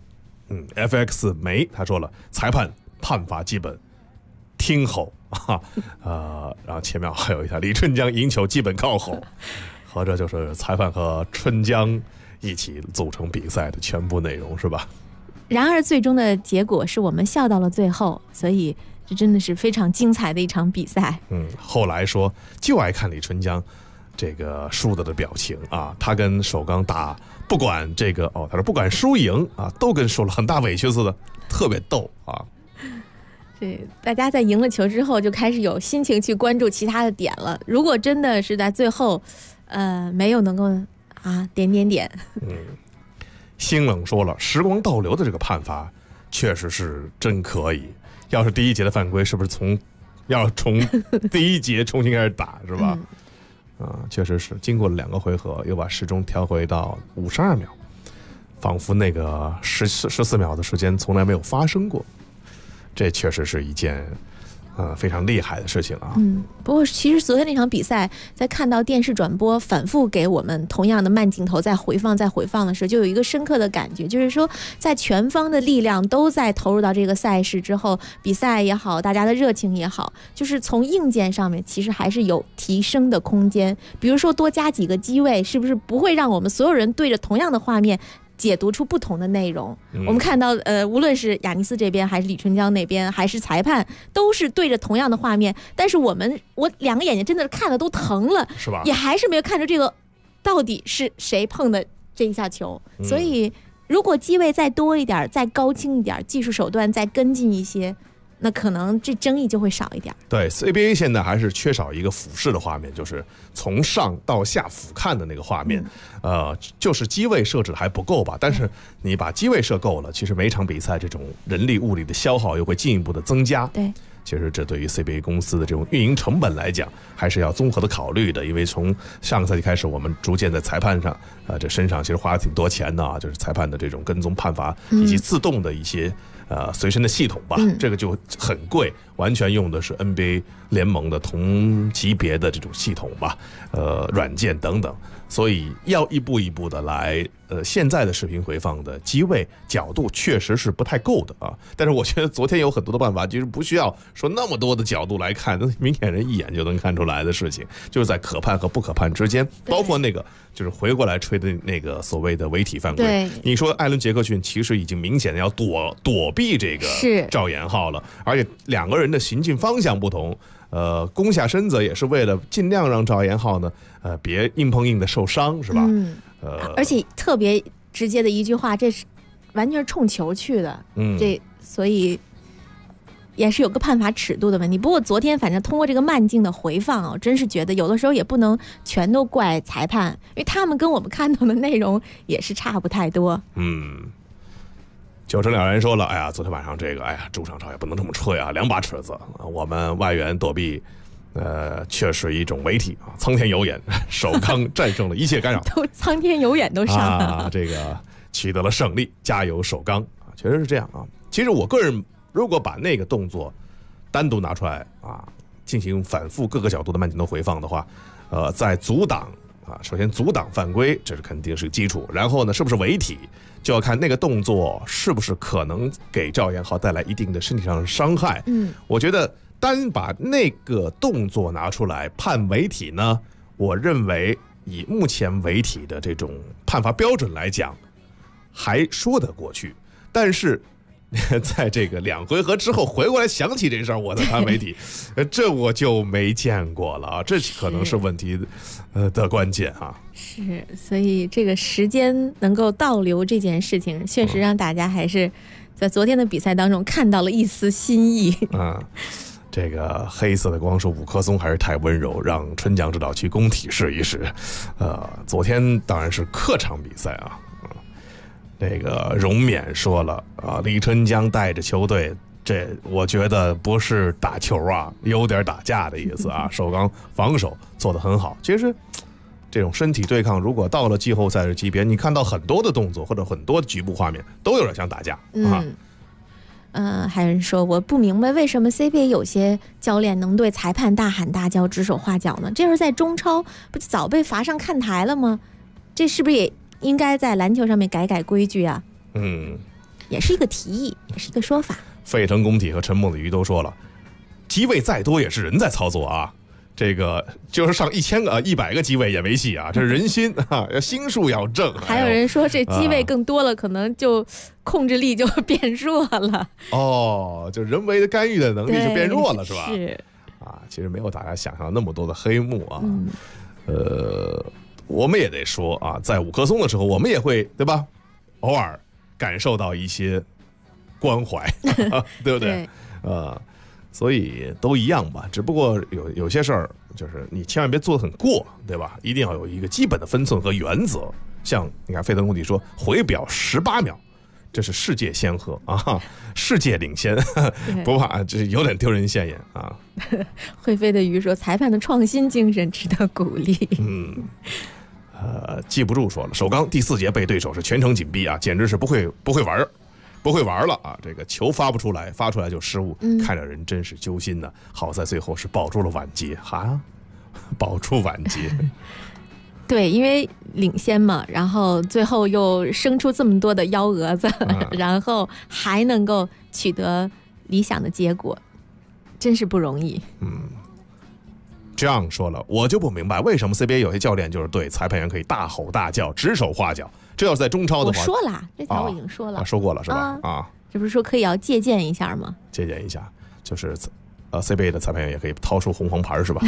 FX 梅他说了，裁判判罚基本听吼。然后前面还有一条李春江赢球基本靠吼，合着就是裁判和春江一起组成比赛的全部内容，是吧？ 然而最终的结果是我们笑到了最后，所以这真的是非常精彩的一场比赛。 后来说就爱看李春江这个输的表情啊，他跟首钢打，不管这个他说不管输赢啊，都跟受了很大委屈似的，特别逗啊。 对，大家在赢了球之后就开始有心情去关注其他的点了。如果真的是在最后，没有能够点。 星冷说了，时光倒流的这个判罚确实是真可以。要是第一节的犯规，是不是要从第一节重新开始打，是吧？确实是经过了2个回合，又把时钟调回到52秒，仿佛那个14秒的时间从来没有发生过。这确实是一件非常厉害的事情啊。 不过其实昨天那场比赛，在看到电视转播反复给我们同样的慢镜头再回放的时候，就有一个深刻的感觉，就是说在全方的力量都在投入到这个赛事之后，比赛也好，大家的热情也好，就是从硬件上面其实还是有提升的空间。比如说多加几个机位，是不是不会让我们所有人对着同样的画面解读出不同的内容？我们看到无论是雅尼斯这边还是李春江那边还是裁判，都是对着同样的画面，但是我2个眼睛真的看的都疼了， 是吧？ 也还是没有看出这个到底是谁碰的这一下球。所以如果机位再多一点，再高清一点，技术手段再跟进一些，那可能这争议就会少一点。 对 CBA 现在还是缺少一个俯视的画面，就是从上到下俯瞰的那个画面。就是机位设置还不够吧，但是你把机位设够了，其实每场比赛这种人力物力的消耗又会进一步的增加。 对， 其实这对于 CBA 公司的这种运营成本来讲，还是要综合的考虑的。因为从上个赛季开始，我们逐渐在裁判上这身上其实花了挺多钱的啊，就是裁判的这种跟踪判罚以及自动的一些随身的系统吧，这个就很贵，完全用的是 NBA 联盟的同级别的这种系统吧，软件等等，所以要一步一步的来。现在的视频回放的机位角度确实是不太够的啊，但是我觉得昨天有很多的办法，其实不需要说那么多的角度来看，那明显人一眼就能看出来的事情，就是在可判和不可判之间，包括那个就是回过来吹的那个所谓的违体犯规。你说艾伦·杰克逊其实已经明显的要躲避这个赵延浩了，而且2个人的行进方向不同。弓下身子也是为了尽量让赵延浩呢，别硬碰硬的受伤，是吧？ 而且特别直接的一句话，这是完全是冲球去的，所以也是有个判罚尺度的问题。不过昨天反正通过这个慢镜的回放啊，真是觉得有的时候也不能全都怪裁判，因为他们跟我们看到的内容也是差不太多。 九成了人说了，哎呀，昨天晚上这个，哎呀，主场上也不能这么吹啊，2把尺子，我们外援躲避，却是一种违体啊，苍天有眼，首钢战胜了一切干扰， 都苍天有眼都上了啊，这个取得了胜利，加油首钢啊，确实是这样啊。其实我个人如果把那个动作单独拿出来啊，进行反复各个角度的慢镜头回放的话，在阻挡啊，首先阻挡犯规，这是肯定是基础，然后呢，是不是违体？就要看那个动作是不是可能给赵彦豪带来一定的身体上的伤害。我觉得单把那个动作拿出来判违体呢，我认为以目前违体的这种判罚标准来讲，还说得过去。但是在这个2回合之后回过来想起这事儿，我的判违体，这我就没见过了啊！这可能是问题的关键啊。 是，所以这个时间能够倒流这件事情，确实让大家还是在昨天的比赛当中看到了一丝新意。 这个黑色的光说5棵松还是太温柔，让春江指导去工体试一试。昨天当然是客场比赛啊。这个荣冕说了啊，李春江带着球队，这我觉得不是打球啊，有点打架的意思啊。首钢防守做得很好，其实这种身体对抗，如果到了季后赛的级别，你看到很多的动作或者很多的局部画面，都有点像打架啊。 还有人说我不明白为什么 CBA 有些教练能对裁判大喊大叫、指手画脚呢？这是在中超不就早被罚上看台了吗？这是不是也应该在篮球上面改改规矩啊？也是一个提议，也是一个说法。 沸腾工体和沉默的鱼都说了，机位再多也是人在操作啊，这个就是上100个机位也没戏啊，这是人心啊，心术要正。 还有人说这机位更多了，可能就控制力就变弱了。 就人为的干预的能力就变弱了，是吧？ 是其实没有大家想象那么多的黑幕啊。我们也得说啊，在5棵松的时候，我们也会对吧，偶尔感受到一些关怀，对不对？所以都一样吧，只不过有些事儿就是你千万别做得很过，对吧？一定要有一个基本的分寸和原则。像你看，沸腾工体说回表18秒，这是世界先河啊，世界领先，不怕，这有点丢人现眼啊。 会飞的鱼说，裁判的创新精神值得鼓励。 记不住说了，首钢第4节被对手是全程紧逼啊，简直是不会玩了啊！这个球发不出来，发出来就失误，看着人真是揪心呢。好在最后是保住了晚节哈，保住晚节。 对，因为领先嘛，然后最后又生出这么多的幺蛾子，然后还能够取得理想的结果，真是不容易。 这样说了，我就不明白为什么 CBA 有些教练就是对裁判员可以大吼大叫、指手画脚。这要是在中超的话， 我说了，这条我已经说了， 说过了是吧？ 这不是说可以要借鉴一下吗？ 借鉴一下，就是CBA 的裁判员也可以掏出红黄牌是吧？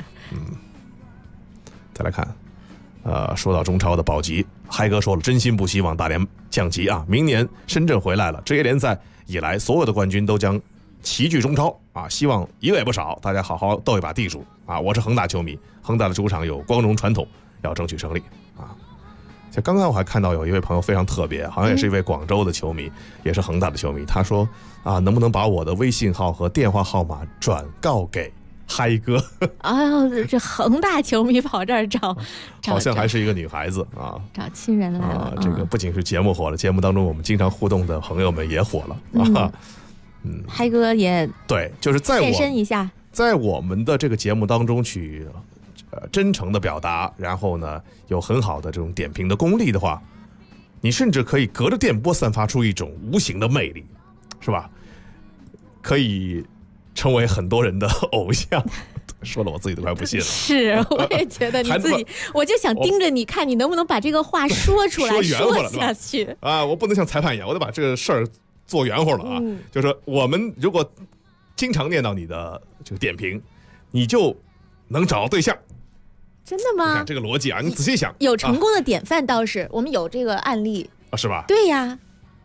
再来看，说到中超的保级，嗨哥说了，真心不希望大连降级啊！明年深圳回来了，职业联赛以来所有的冠军都将齐聚中超啊！希望一个也不少，大家好好斗一把地主啊！我是恒大球迷，恒大的主场有光荣传统，要争取胜利啊！就刚刚我还看到有一位朋友非常特别，好像也是一位广州的球迷，也是恒大的球迷，他说啊，能不能把我的微信号和电话号码转告给嗨哥？ 这恒大球迷跑这儿找好像还是一个女孩子啊， 找亲人来了。 这个不仅是节目火了，节目当中我们经常互动的朋友们也火了啊。 嗨哥也对，就是现身一下， 在我们的这个节目当中去真诚的表达，然后呢有很好的这种点评的功力的话，你甚至可以隔着电波散发出一种无形的魅力，是吧？可以成为很多人的偶像。说了我自己都快不信了。 是，我也觉得你自己，我就想盯着你看你能不能把这个话说出来，说下去啊！我不能像裁判一样，我得把这个事儿做圆乎了啊！就是说我们如果经常念到你的这个点评，你就能找到对象。 真的吗？ 你看这个逻辑啊，你仔细想， 有成功的典范倒是，我们有这个案例啊，是吧？ 对呀，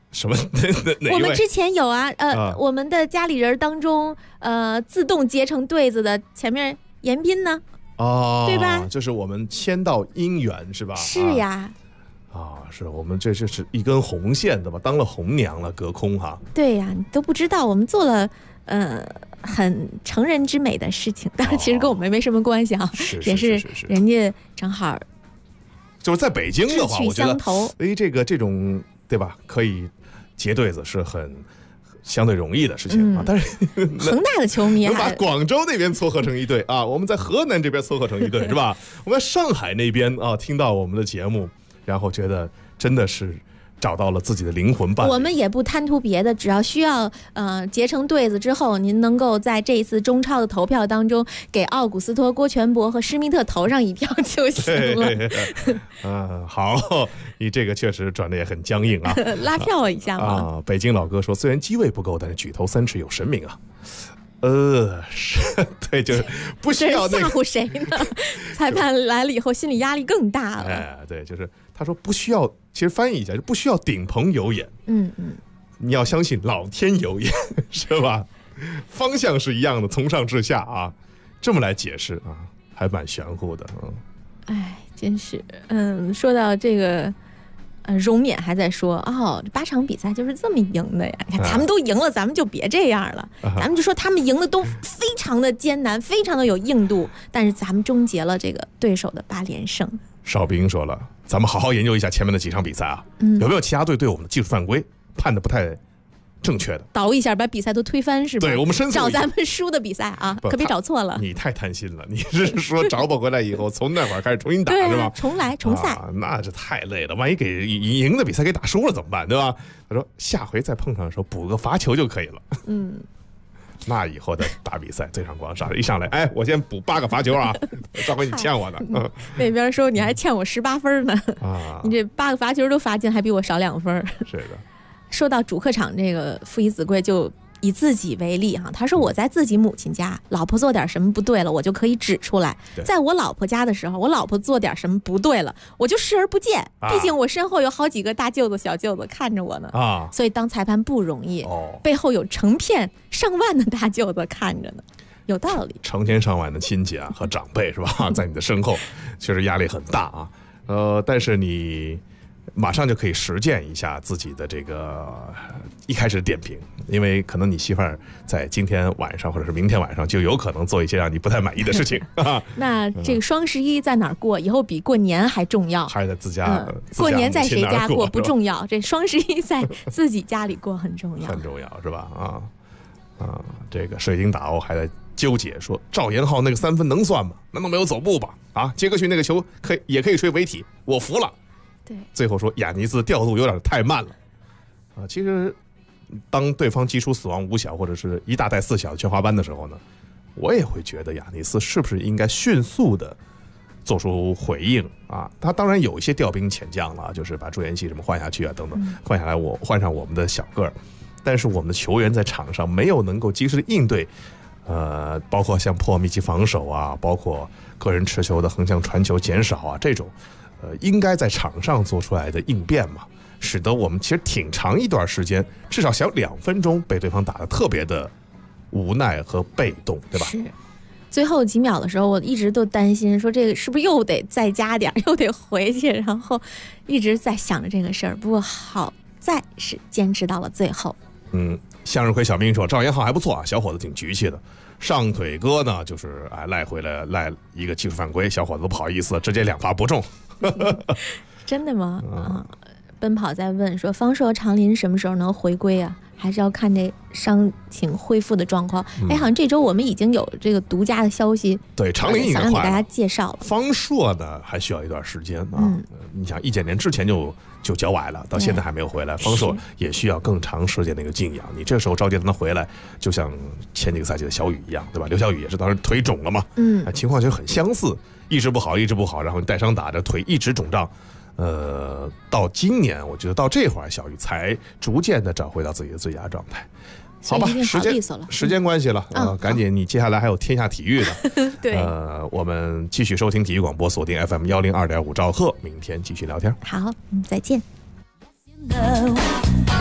什么？哪我们之前有啊，我们的家里人当中，自动结成对子的前面延宾呢，对吧？ 就是我们签到姻缘是吧？ 是呀。 是我们这是一根红线的吧？当了红娘了，隔空哈。 对呀，你都不知道我们做了很成人之美的事情，但是其实跟我们没什么关系啊，也是人家正好。 就是在北京的话，我觉得这种对吧，可以结对子是很相对容易的事情啊。但是恒大的球迷能把广州那边撮合成一对啊，我们在河南这边撮合成一对是吧？我们在上海那边啊，听到我们的节目。然后觉得真的是找到了自己的灵魂伴侣。 我们也不贪图别的，只要需要结成对子之后，您能够在这一次中超的投票当中给奥古斯托、郭全博和施密特投上一票就行了。 好，你这个确实转的也很僵硬啊。 拉票一下嘛。 北京老哥说，虽然机位不够，但是举头三尺有神明啊。是对，就是不需要吓唬谁呢？裁判来了以后，心理压力更大了。 对，就是他说不需要，其实翻译一下就不需要顶棚有眼。你要相信老天有眼，是吧？方向是一样的，从上至下啊，这么来解释啊，还蛮玄乎的。 真是，说到这个。荣冕还在说这8场比赛就是这么赢的呀！你看咱们都赢了，咱们就别这样了，咱们就说他们赢的都非常的艰难，非常的有硬度，但是咱们终结了这个对手的8连胜。 邵兵说了，咱们好好研究一下前面的几场比赛啊，有没有其他队对我们的技术犯规判的不太正确的， 倒一下把比赛都推翻是吧？ 对，我们申诉找咱们输的比赛啊，可别找错了。 你太贪心了，你是说找不回来以后从那会儿开始重新打是吧？ 重来重赛那这太累了，万一给赢的比赛给打输了怎么办，对吧？他说下回再碰上的时候补个罚球就可以了。那以后的打比赛最上光一上来，我先补8个罚球啊，上回你欠我的。 那边说你还欠我18分呢，你这8个罚球都罚进，还比我少2分。 是的。 说到主客场这个父以子贵，就以自己为例他说我在自己母亲家，老婆做点什么不对了，我就可以指出来；在我老婆家的时候，我老婆做点什么不对了，我就视而不见。毕竟我身后有好几个大舅子小舅子看着我呢所以当裁判不容易背后有成片上万的大舅子看着呢，有道理。 成千上万的亲戚和长辈是吧，在你的身后确实压力很大啊。但是你马上就可以实践一下自己的这个一开始的点评，因为可能你媳妇儿在今天晚上或者是明天晚上就有可能做一些让你不太满意的事情那这个双11在哪儿过？以后比过年还重要， 还是在自家过年在谁家过不重要，这双11在自己家里过很重要， 很重要是吧？这个水晶打欧还在纠结说，赵延浩那个3分能算吗？难道没有走步吧？杰克逊那个球也可以吹违体，我服了。 对， 最后说亚尼斯调度有点太慢了其实当对方击出死亡5小或者是1大带4小的全华班的时候呢，我也会觉得亚尼斯是不是应该迅速的做出回应他当然有一些调兵遣将了，就是把朱延熙什么换下去等等，换下来换上我们的小个儿，但是我们的球员在场上没有能够及时的应对包括像破密集防守包括个人持球的横向传球减少这种应该在场上做出来的应变嘛，使得我们其实挺长一段时间，至少小2分钟被对方打得特别的无奈和被动，对吧？ 是。最后几秒的时候，我一直都担心说这个是不是又得再加点，又得回去，然后一直在想着这个事儿。不过好在是坚持到了最后。 向日葵小兵说赵延浩还不错小伙子挺局气的。上腿哥呢，就是赖一个技术犯规，小伙子都不好意思，直接2罚不中。 真的吗？奔跑在问说，方硕长林什么时候能回归啊？还是要看这伤情恢复的状况。好像这周我们已经有这个独家的消息， 对，长林应该想给大家介绍了。 方硕呢还需要一段时间你想易建联之前就脚崴了，到现在还没有回来，方硕也需要更长时间的一个静养。你这时候着急让他回来，就像前几个赛季的小雨一样，对吧？刘小雨也是当时腿肿了嘛，情况就很相似，一直不好，然后你带伤打着腿一直肿胀。到今年我觉得到这会儿小雨才逐渐的找回到自己的最佳状态。好吧，时间关系了赶紧，你接下来还有天下体育的对， 我们继续收听体育广播，锁定 FM 102.5兆赫，明天继续聊天。 好，再见。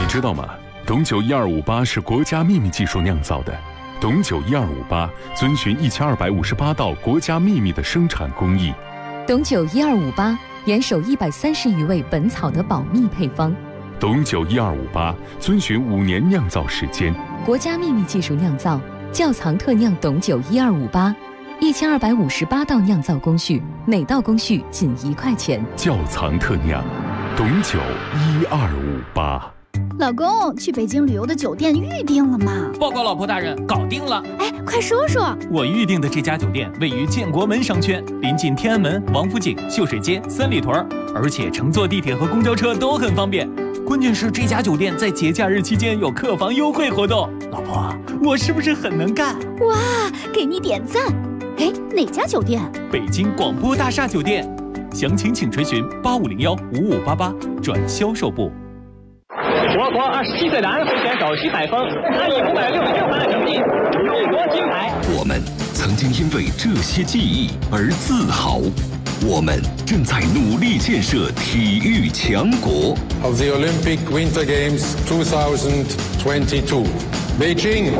知道吗？董酒1258是国家秘密技术酿造的。董酒1258遵循1258道国家秘密的生产工艺。 董酒1258严守130余味本草的保密配方。 董酒1258遵循5年酿造时间。 国家秘密技术酿造，窖藏特酿董酒1258，1258道酿造工序，每道工序仅1块钱。 窖藏特酿，董酒1258。 老公，去北京旅游的酒店预定了吗？ 报告老婆大人，搞定了。 哎，快说说。 我预定的这家酒店位于建国门商圈，临近天安门、王府井、秀水街、三里屯，而且乘坐地铁和公交车都很方便。关键是这家酒店在节假日期间有客房优惠活动。老婆，我是不是很能干？ 哇，给你点赞。哎，哪家酒店？ 北京广播大厦酒店。详情请垂询85015588转销售部。 我国27岁男飞选手徐海峰，他以566分的成绩勇夺金牌。 我们曾经因为这些记忆而自豪，我们正在努力建设体育强国。 Of the Olympic Winter Games 2022, Beijing。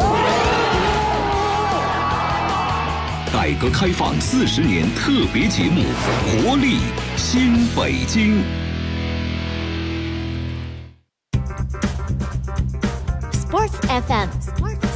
改革开放40年特别节目《活力新北京》。 Sports FM。